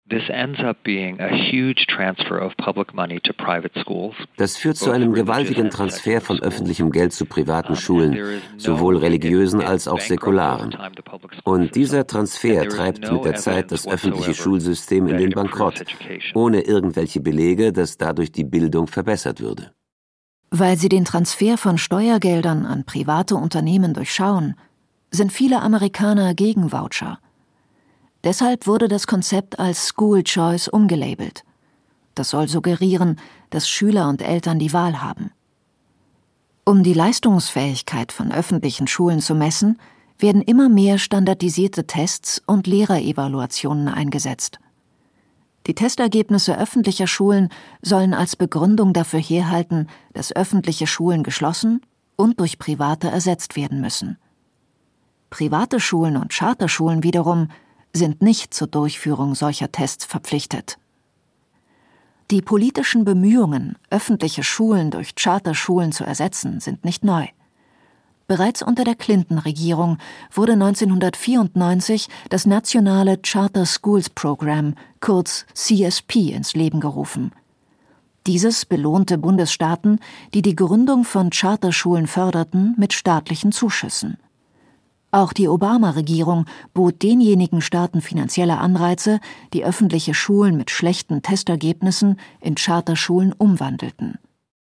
Speaker 15: Das führt zu einem gewaltigen Transfer von öffentlichem Geld zu privaten Schulen, sowohl religiösen als auch säkularen. Und dieser Transfer treibt mit der Zeit das öffentliche Schulsystem in den Bankrott, ohne irgendwelche Belege, dass dadurch die Bildung verbessert würde.
Speaker 9: Weil sie den Transfer von Steuergeldern an private Unternehmen durchschauen, sind viele Amerikaner gegen Voucher. Deshalb wurde das Konzept als School Choice umgelabelt. Das soll suggerieren, dass Schüler und Eltern die Wahl haben. Um die Leistungsfähigkeit von öffentlichen Schulen zu messen, werden immer mehr standardisierte Tests und Lehrerevaluationen eingesetzt. Die Testergebnisse öffentlicher Schulen sollen als Begründung dafür herhalten, dass öffentliche Schulen geschlossen und durch private ersetzt werden müssen. Private Schulen und Charterschulen wiederum sind nicht zur Durchführung solcher Tests verpflichtet. Die politischen Bemühungen, öffentliche Schulen durch Charterschulen zu ersetzen, sind nicht neu. Bereits unter der Clinton-Regierung wurde neunzehnhundertvierundneunzig das nationale Charter Schools Program, kurz C S P, ins Leben gerufen. Dieses belohnte Bundesstaaten, die die Gründung von Charterschulen förderten, mit staatlichen Zuschüssen. Auch die Obama-Regierung bot denjenigen Staaten finanzielle Anreize, die öffentliche Schulen mit schlechten Testergebnissen in Charterschulen umwandelten.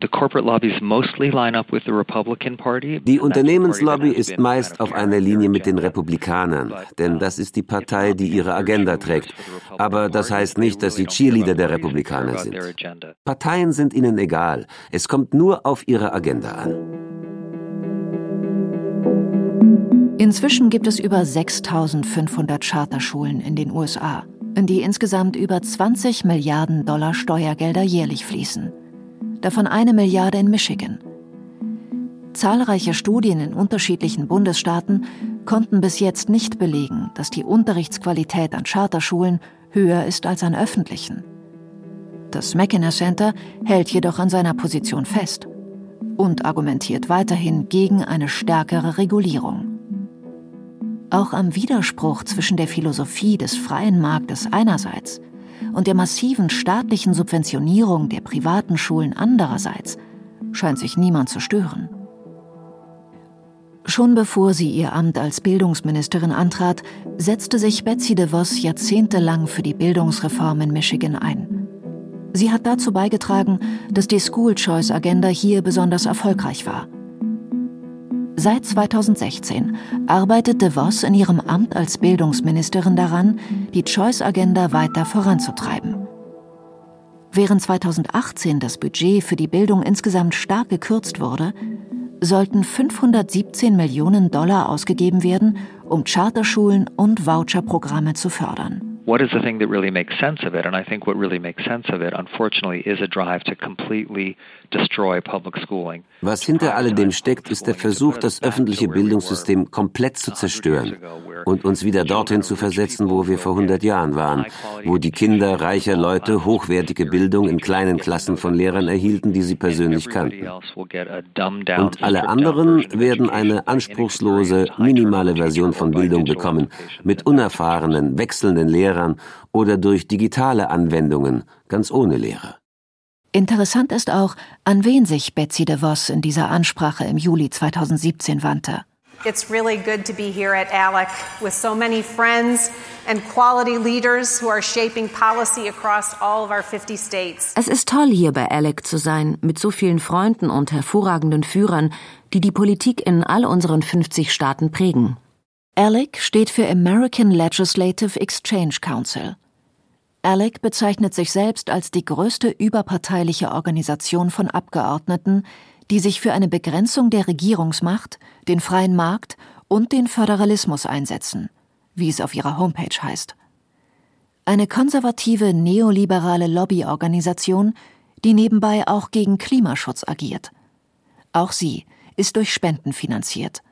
Speaker 15: Die Unternehmenslobby ist meist auf einer Linie mit den Republikanern, denn das ist die Partei, die ihre Agenda trägt. Aber das heißt nicht, dass sie Cheerleader der Republikaner sind. Parteien sind ihnen egal. Es kommt nur auf ihre Agenda an.
Speaker 9: Inzwischen gibt es über sechstausendfünfhundert Charterschulen in den U S A, in die insgesamt über zwanzig Milliarden Dollar Steuergelder jährlich fließen. Davon eine Milliarde in Michigan. Zahlreiche Studien in unterschiedlichen Bundesstaaten konnten bis jetzt nicht belegen, dass die Unterrichtsqualität an Charterschulen höher ist als an öffentlichen. Das McKenna Center hält jedoch an seiner Position fest und argumentiert weiterhin gegen eine stärkere Regulierung. Auch am Widerspruch zwischen der Philosophie des freien Marktes einerseits und der massiven staatlichen Subventionierung der privaten Schulen andererseits scheint sich niemand zu stören. Schon bevor sie ihr Amt als Bildungsministerin antrat, setzte sich Betsy DeVos jahrzehntelang für die Bildungsreform in Michigan ein. Sie hat dazu beigetragen, dass die School Choice Agenda hier besonders erfolgreich war. Seit zweitausendsechzehn arbeitet DeVos in ihrem Amt als Bildungsministerin daran, die Choice-Agenda weiter voranzutreiben. Während zweitausendachtzehn das Budget für die Bildung insgesamt stark gekürzt wurde, sollten fünfhundertsiebzehn Millionen Dollar ausgegeben werden, um Charterschulen und Voucherprogramme zu fördern.
Speaker 23: What is the thing that really makes sense of it? And I think what really makes sense of it, unfortunately, is a drive to completely destroy public schooling.
Speaker 15: Was hinter alledem steckt, ist der Versuch, das öffentliche Bildungssystem komplett zu zerstören und uns wieder dorthin zu versetzen, wo wir vor hundert Jahren waren, wo die Kinder reicher Leute hochwertige Bildung in kleinen Klassen von Lehrern erhielten, die sie persönlich kannten. Und alle anderen werden eine anspruchslose, minimale Version von Bildung bekommen, mit unerfahrenen, wechselnden Lehrern oder durch digitale Anwendungen, ganz ohne Lehrer.
Speaker 9: Interessant ist auch, an wen sich Betsy DeVos in dieser Ansprache im Juli zweitausendsiebzehn wandte.
Speaker 2: It's really good to be here at A L E C with so many friends and quality leaders who are shaping policy across all of our fifty states.
Speaker 21: Es ist toll, hier bei A L E C zu sein, mit so vielen Freunden und hervorragenden Führern, die die Politik in all unseren fünfzig Staaten prägen.
Speaker 9: A L E C steht für American Legislative Exchange Council. A L E C bezeichnet sich selbst als die größte überparteiliche Organisation von Abgeordneten, die sich für eine Begrenzung der Regierungsmacht, den freien Markt und den Föderalismus einsetzen, wie es auf ihrer Homepage heißt. Eine konservative, neoliberale Lobbyorganisation, die nebenbei auch gegen Klimaschutz agiert. Auch sie ist durch Spenden finanziert.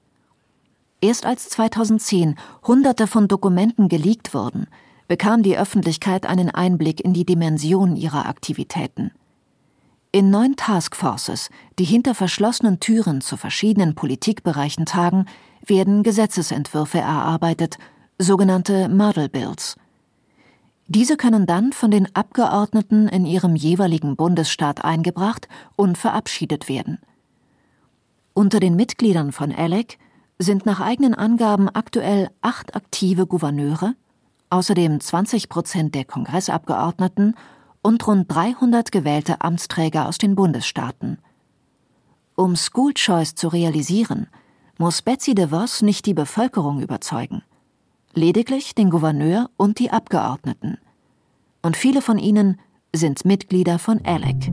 Speaker 9: Erst als zweitausendzehn Hunderte von Dokumenten geleakt wurden, bekam die Öffentlichkeit einen Einblick in die Dimension ihrer Aktivitäten. In neun Taskforces, die hinter verschlossenen Türen zu verschiedenen Politikbereichen tagen, werden Gesetzesentwürfe erarbeitet, sogenannte Model Bills. Diese können dann von den Abgeordneten in ihrem jeweiligen Bundesstaat eingebracht und verabschiedet werden. Unter den Mitgliedern von A L E C sind nach eigenen Angaben aktuell acht aktive Gouverneure, außerdem zwanzig Prozent der Kongressabgeordneten und rund dreihundert gewählte Amtsträger aus den Bundesstaaten. Um School Choice zu realisieren, muss Betsy DeVos nicht die Bevölkerung überzeugen, lediglich den Gouverneur und die Abgeordneten. Und viele von ihnen sind Mitglieder von ALEC.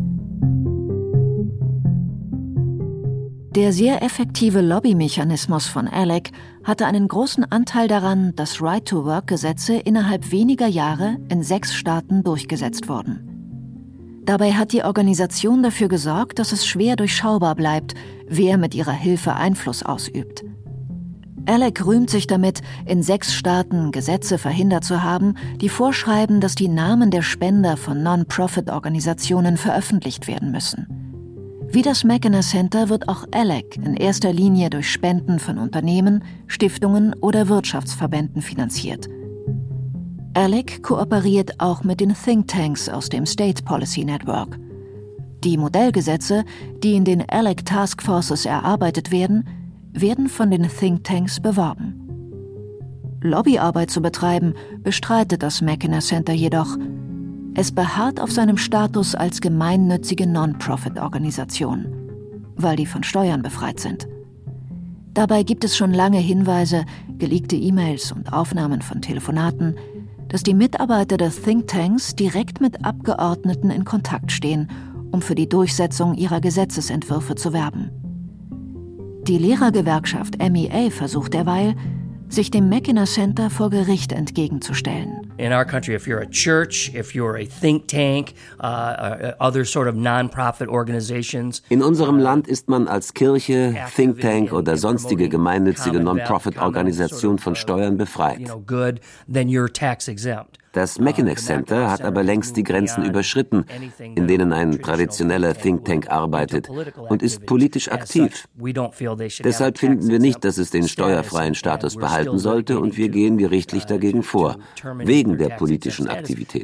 Speaker 9: Der sehr effektive Lobbymechanismus von ALEC hatte einen großen Anteil daran, dass Right-to-Work-Gesetze innerhalb weniger Jahre in sechs Staaten durchgesetzt wurden. Dabei hat die Organisation dafür gesorgt, dass es schwer durchschaubar bleibt, wer mit ihrer Hilfe Einfluss ausübt. ALEC rühmt sich damit, in sechs Staaten Gesetze verhindert zu haben, die vorschreiben, dass die Namen der Spender von Non-Profit-Organisationen veröffentlicht werden müssen. Wie das Mackinac Center wird auch ALEC in erster Linie durch Spenden von Unternehmen, Stiftungen oder Wirtschaftsverbänden finanziert. ALEC kooperiert auch mit den Thinktanks aus dem State Policy Network. Die Modellgesetze, die in den ALEC Taskforces erarbeitet werden, werden von den Thinktanks beworben. Lobbyarbeit zu betreiben, bestreitet das Mackinac Center jedoch. Es beharrt auf seinem Status als gemeinnützige Non-Profit-Organisation, weil die von Steuern befreit sind. Dabei gibt es schon lange Hinweise, geleakte E-Mails und Aufnahmen von Telefonaten, dass die Mitarbeiter des Thinktanks direkt mit Abgeordneten in Kontakt stehen, um für die Durchsetzung ihrer Gesetzesentwürfe zu werben. Die Lehrergewerkschaft M E A versucht derweil, sich dem Mackinac Center vor Gericht entgegenzustellen.
Speaker 7: In our country, if you're a church, if you're a think tank, uh, other sort of non-profit organizations.
Speaker 15: In unserem Land ist man als Kirche, Think Tank oder sonstige gemeinnützige Non-Profit-Organisation von Steuern befreit.
Speaker 7: Then you're tax exempt.
Speaker 15: Das Mackinac Center hat aber längst die Grenzen überschritten, in denen ein traditioneller Think Tank arbeitet und ist politisch aktiv. Deshalb finden wir nicht, dass es den steuerfreien Status behalten sollte, und wir gehen gerichtlich dagegen vor, wegen der politischen Aktivität.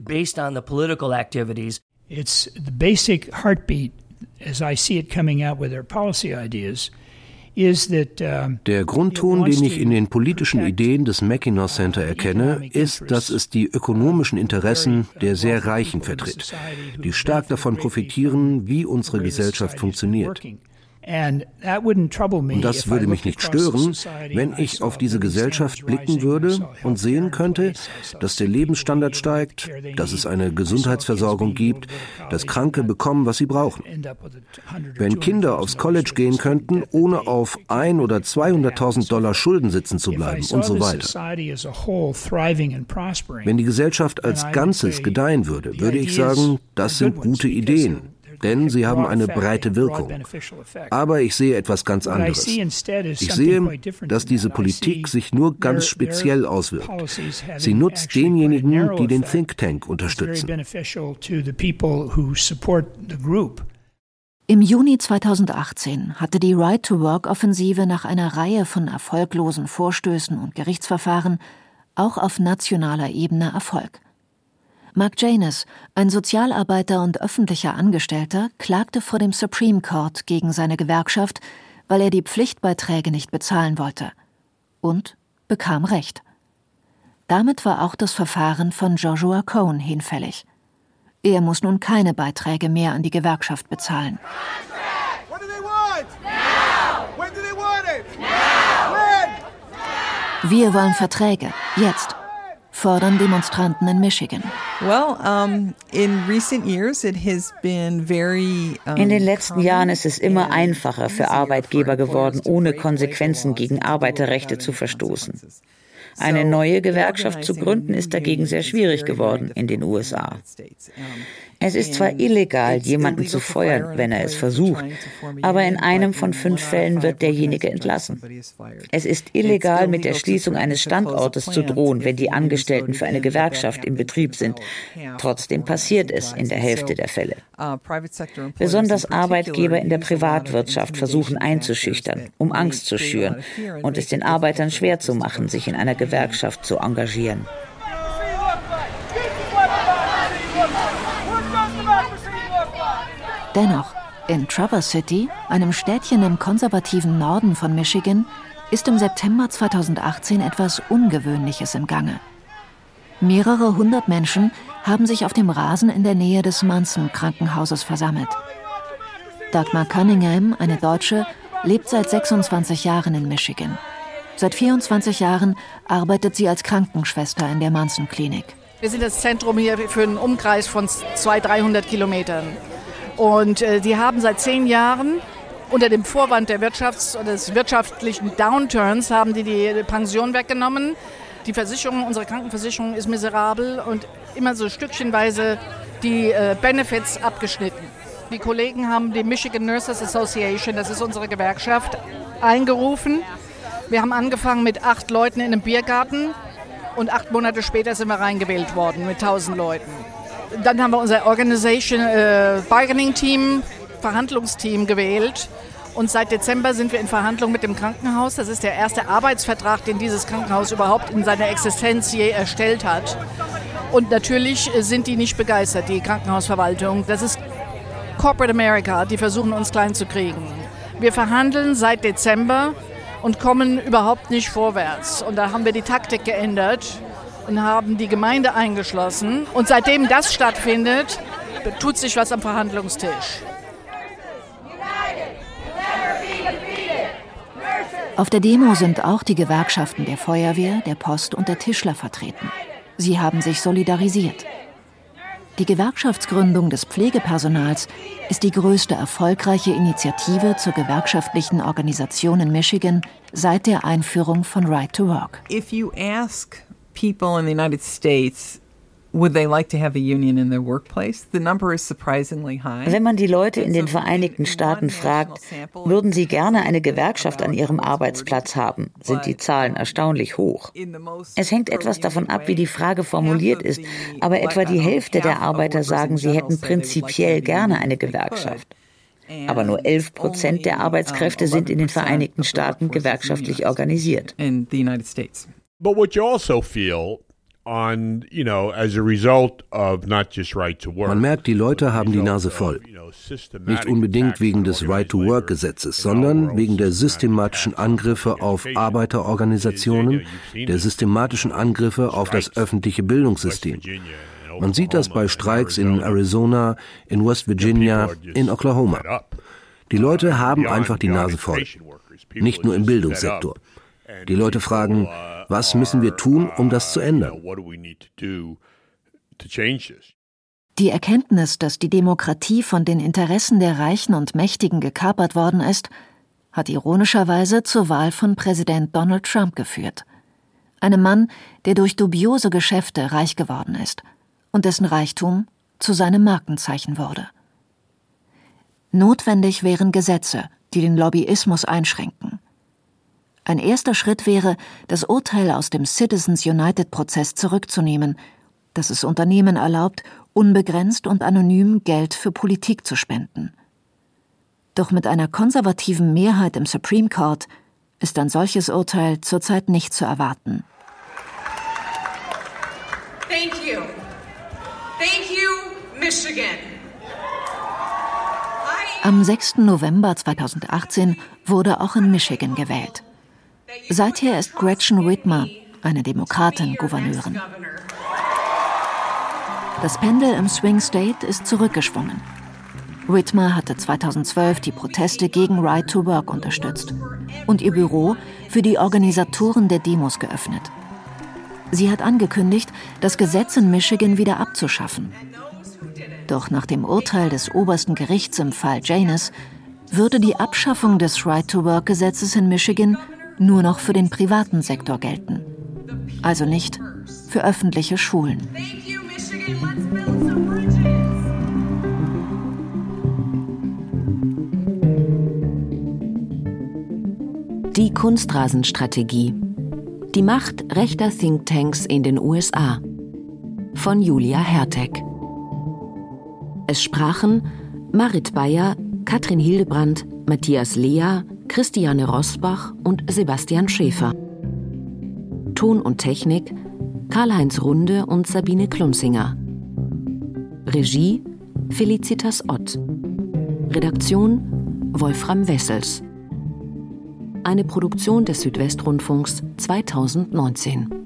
Speaker 10: It's the basic heartbeat, as I see it coming out with their policy ideas.
Speaker 11: Der Grundton, den ich in den politischen Ideen des Mackinac Center erkenne, ist, dass es die ökonomischen Interessen der sehr Reichen vertritt, die stark davon profitieren, wie unsere Gesellschaft funktioniert. Und das würde mich nicht stören, wenn ich auf diese Gesellschaft blicken würde und sehen könnte, dass der Lebensstandard steigt, dass es eine Gesundheitsversorgung gibt, dass Kranke bekommen, was sie brauchen. Wenn Kinder aufs College gehen könnten, ohne auf ein- oder zweihunderttausend Dollar Schulden sitzen zu bleiben und so weiter. Wenn die Gesellschaft als Ganzes gedeihen würde, würde ich sagen, das sind gute Ideen. Denn sie haben eine breite Wirkung. Aber ich sehe etwas ganz anderes. Ich sehe, dass diese Politik sich nur ganz speziell auswirkt. Sie nutzt denjenigen, die den Think Tank unterstützen.
Speaker 9: Im Juni zweitausendachtzehn hatte die Right-to-Work-Offensive nach einer Reihe von erfolglosen Vorstößen und Gerichtsverfahren auch auf nationaler Ebene Erfolg. Mark Janus, ein Sozialarbeiter und öffentlicher Angestellter, klagte vor dem Supreme Court gegen seine Gewerkschaft, weil er die Pflichtbeiträge nicht bezahlen wollte. Und bekam Recht. Damit war auch das Verfahren von Joshua Cohen hinfällig. Er muss nun keine Beiträge mehr an die Gewerkschaft bezahlen. Wir wollen Verträge, jetzt, fordern Demonstranten in Michigan.
Speaker 3: Well, um, in recent years it has been very, um,
Speaker 18: in den letzten Jahren ist es immer einfacher für Arbeitgeber geworden, ohne Konsequenzen gegen Arbeiterrechte zu verstoßen. Eine neue Gewerkschaft zu gründen, ist dagegen sehr schwierig geworden in den U S A. Es ist zwar illegal, jemanden zu feuern, wenn er es versucht, aber in einem von fünf Fällen wird derjenige entlassen. Es ist illegal, mit der Schließung eines Standortes zu drohen, wenn die Angestellten für eine Gewerkschaft im Betrieb sind. Trotzdem passiert es in der Hälfte der Fälle. Besonders Arbeitgeber in der Privatwirtschaft versuchen einzuschüchtern, um Angst zu schüren und es den Arbeitern schwer zu machen, sich in einer Gewerkschaft zu engagieren.
Speaker 9: Dennoch, in Traverse City, einem Städtchen im konservativen Norden von Michigan, ist im September zweitausendachtzehn etwas Ungewöhnliches im Gange. Mehrere hundert Menschen haben sich auf dem Rasen in der Nähe des Munson-Krankenhauses versammelt. Dagmar Cunningham, eine Deutsche, lebt seit sechsundzwanzig Jahren in Michigan. Seit vierundzwanzig Jahren arbeitet sie als Krankenschwester in der Manson-Klinik.
Speaker 4: Wir sind das Zentrum hier für einen Umkreis von zweihundert, dreihundert Kilometern. Und äh, die haben seit zehn Jahren unter dem Vorwand der Wirtschafts- oder des wirtschaftlichen Downturns haben die die Pension weggenommen. Die Versicherung, unsere Krankenversicherung ist miserabel und immer so stückchenweise die äh, Benefits abgeschnitten. Die Kollegen haben die Michigan Nurses Association, das ist unsere Gewerkschaft, eingerufen. Wir haben angefangen mit acht Leuten in einem Biergarten und acht Monate später sind wir reingewählt worden mit tausend Leuten. Dann haben wir unser Organization äh, Bargaining Team, Verhandlungsteam gewählt und seit Dezember sind wir in Verhandlung mit dem Krankenhaus. Das ist der erste Arbeitsvertrag, den dieses Krankenhaus überhaupt in seiner Existenz je erstellt hat. Und natürlich sind die nicht begeistert, die Krankenhausverwaltung. Das ist Corporate America, die versuchen uns klein zu kriegen. Wir verhandeln seit Dezember und kommen überhaupt nicht vorwärts. Und da haben wir die Taktik geändert und haben die Gemeinde eingeschlossen. Und seitdem das stattfindet, tut sich was am Verhandlungstisch.
Speaker 9: Auf der Demo sind auch die Gewerkschaften der Feuerwehr, der Post und der Tischler vertreten. Sie haben sich solidarisiert. Die Gewerkschaftsgründung des Pflegepersonals ist die größte erfolgreiche Initiative zur gewerkschaftlichen Organisation in Michigan seit der Einführung von Right to Work.
Speaker 3: If you ask people in the United States, would they like to have a union in their workplace? The number is surprisingly high.
Speaker 18: Wenn man die Leute in den Vereinigten Staaten fragt, würden sie gerne eine Gewerkschaft an ihrem Arbeitsplatz haben, sind die Zahlen erstaunlich hoch. Es hängt etwas davon ab, wie die Frage formuliert ist, aber etwa die Hälfte der Arbeiter sagen, sie hätten prinzipiell gerne eine Gewerkschaft. Aber nur elf Prozent der Arbeitskräfte sind in den Vereinigten Staaten gewerkschaftlich organisiert.
Speaker 5: But what you also feel on, you know, as a result of not just right to work.
Speaker 11: Man merkt, die Leute haben die Nase voll. Nicht unbedingt wegen des Right-to-Work-Gesetzes, sondern wegen der systematischen Angriffe auf Arbeiterorganisationen, der systematischen Angriffe auf das öffentliche Bildungssystem. Man sieht das bei Streiks in Arizona, in West Virginia, in Oklahoma. Die Leute haben einfach die Nase voll. Nicht nur im Bildungssektor. Die Leute fragen, was müssen wir tun, um das zu ändern?
Speaker 9: Die Erkenntnis, dass die Demokratie von den Interessen der Reichen und Mächtigen gekapert worden ist, hat ironischerweise zur Wahl von Präsident Donald Trump geführt. Einem Mann, der durch dubiose Geschäfte reich geworden ist und dessen Reichtum zu seinem Markenzeichen wurde. Notwendig wären Gesetze, die den Lobbyismus einschränken. Ein erster Schritt wäre, das Urteil aus dem Citizens United-Prozess zurückzunehmen, das es Unternehmen erlaubt, unbegrenzt und anonym Geld für Politik zu spenden. Doch mit einer konservativen Mehrheit im Supreme Court ist ein solches Urteil zurzeit nicht zu erwarten.
Speaker 6: Thank you. Thank you, Michigan.
Speaker 9: Am sechsten November zweitausendachtzehn wurde auch in Michigan gewählt. Seither ist Gretchen Whitmer, eine Demokratin, Gouverneurin. Das Pendel im Swing State ist zurückgeschwungen. Whitmer hatte zweitausendzwölf die Proteste gegen Right to Work unterstützt und ihr Büro für die Organisatoren der Demos geöffnet. Sie hat angekündigt, das Gesetz in Michigan wieder abzuschaffen. Doch nach dem Urteil des obersten Gerichts im Fall Janus würde die Abschaffung des Right-to-Work-Gesetzes in Michigan nur noch für den privaten Sektor gelten. Also nicht für öffentliche Schulen.
Speaker 21: Die Kunstrasenstrategie. Die Macht rechter Thinktanks in den U S A. Von Julia Hertek. Es sprachen Marit Bayer, Katrin Hildebrandt, Matthias Lea, Christiane Rosbach und Sebastian Schäfer. Ton und Technik Karl-Heinz Runde und Sabine Klunzinger. Regie Felicitas Ott. Redaktion Wolfram Wessels. Eine Produktion des Südwestrundfunks zweitausendneunzehn.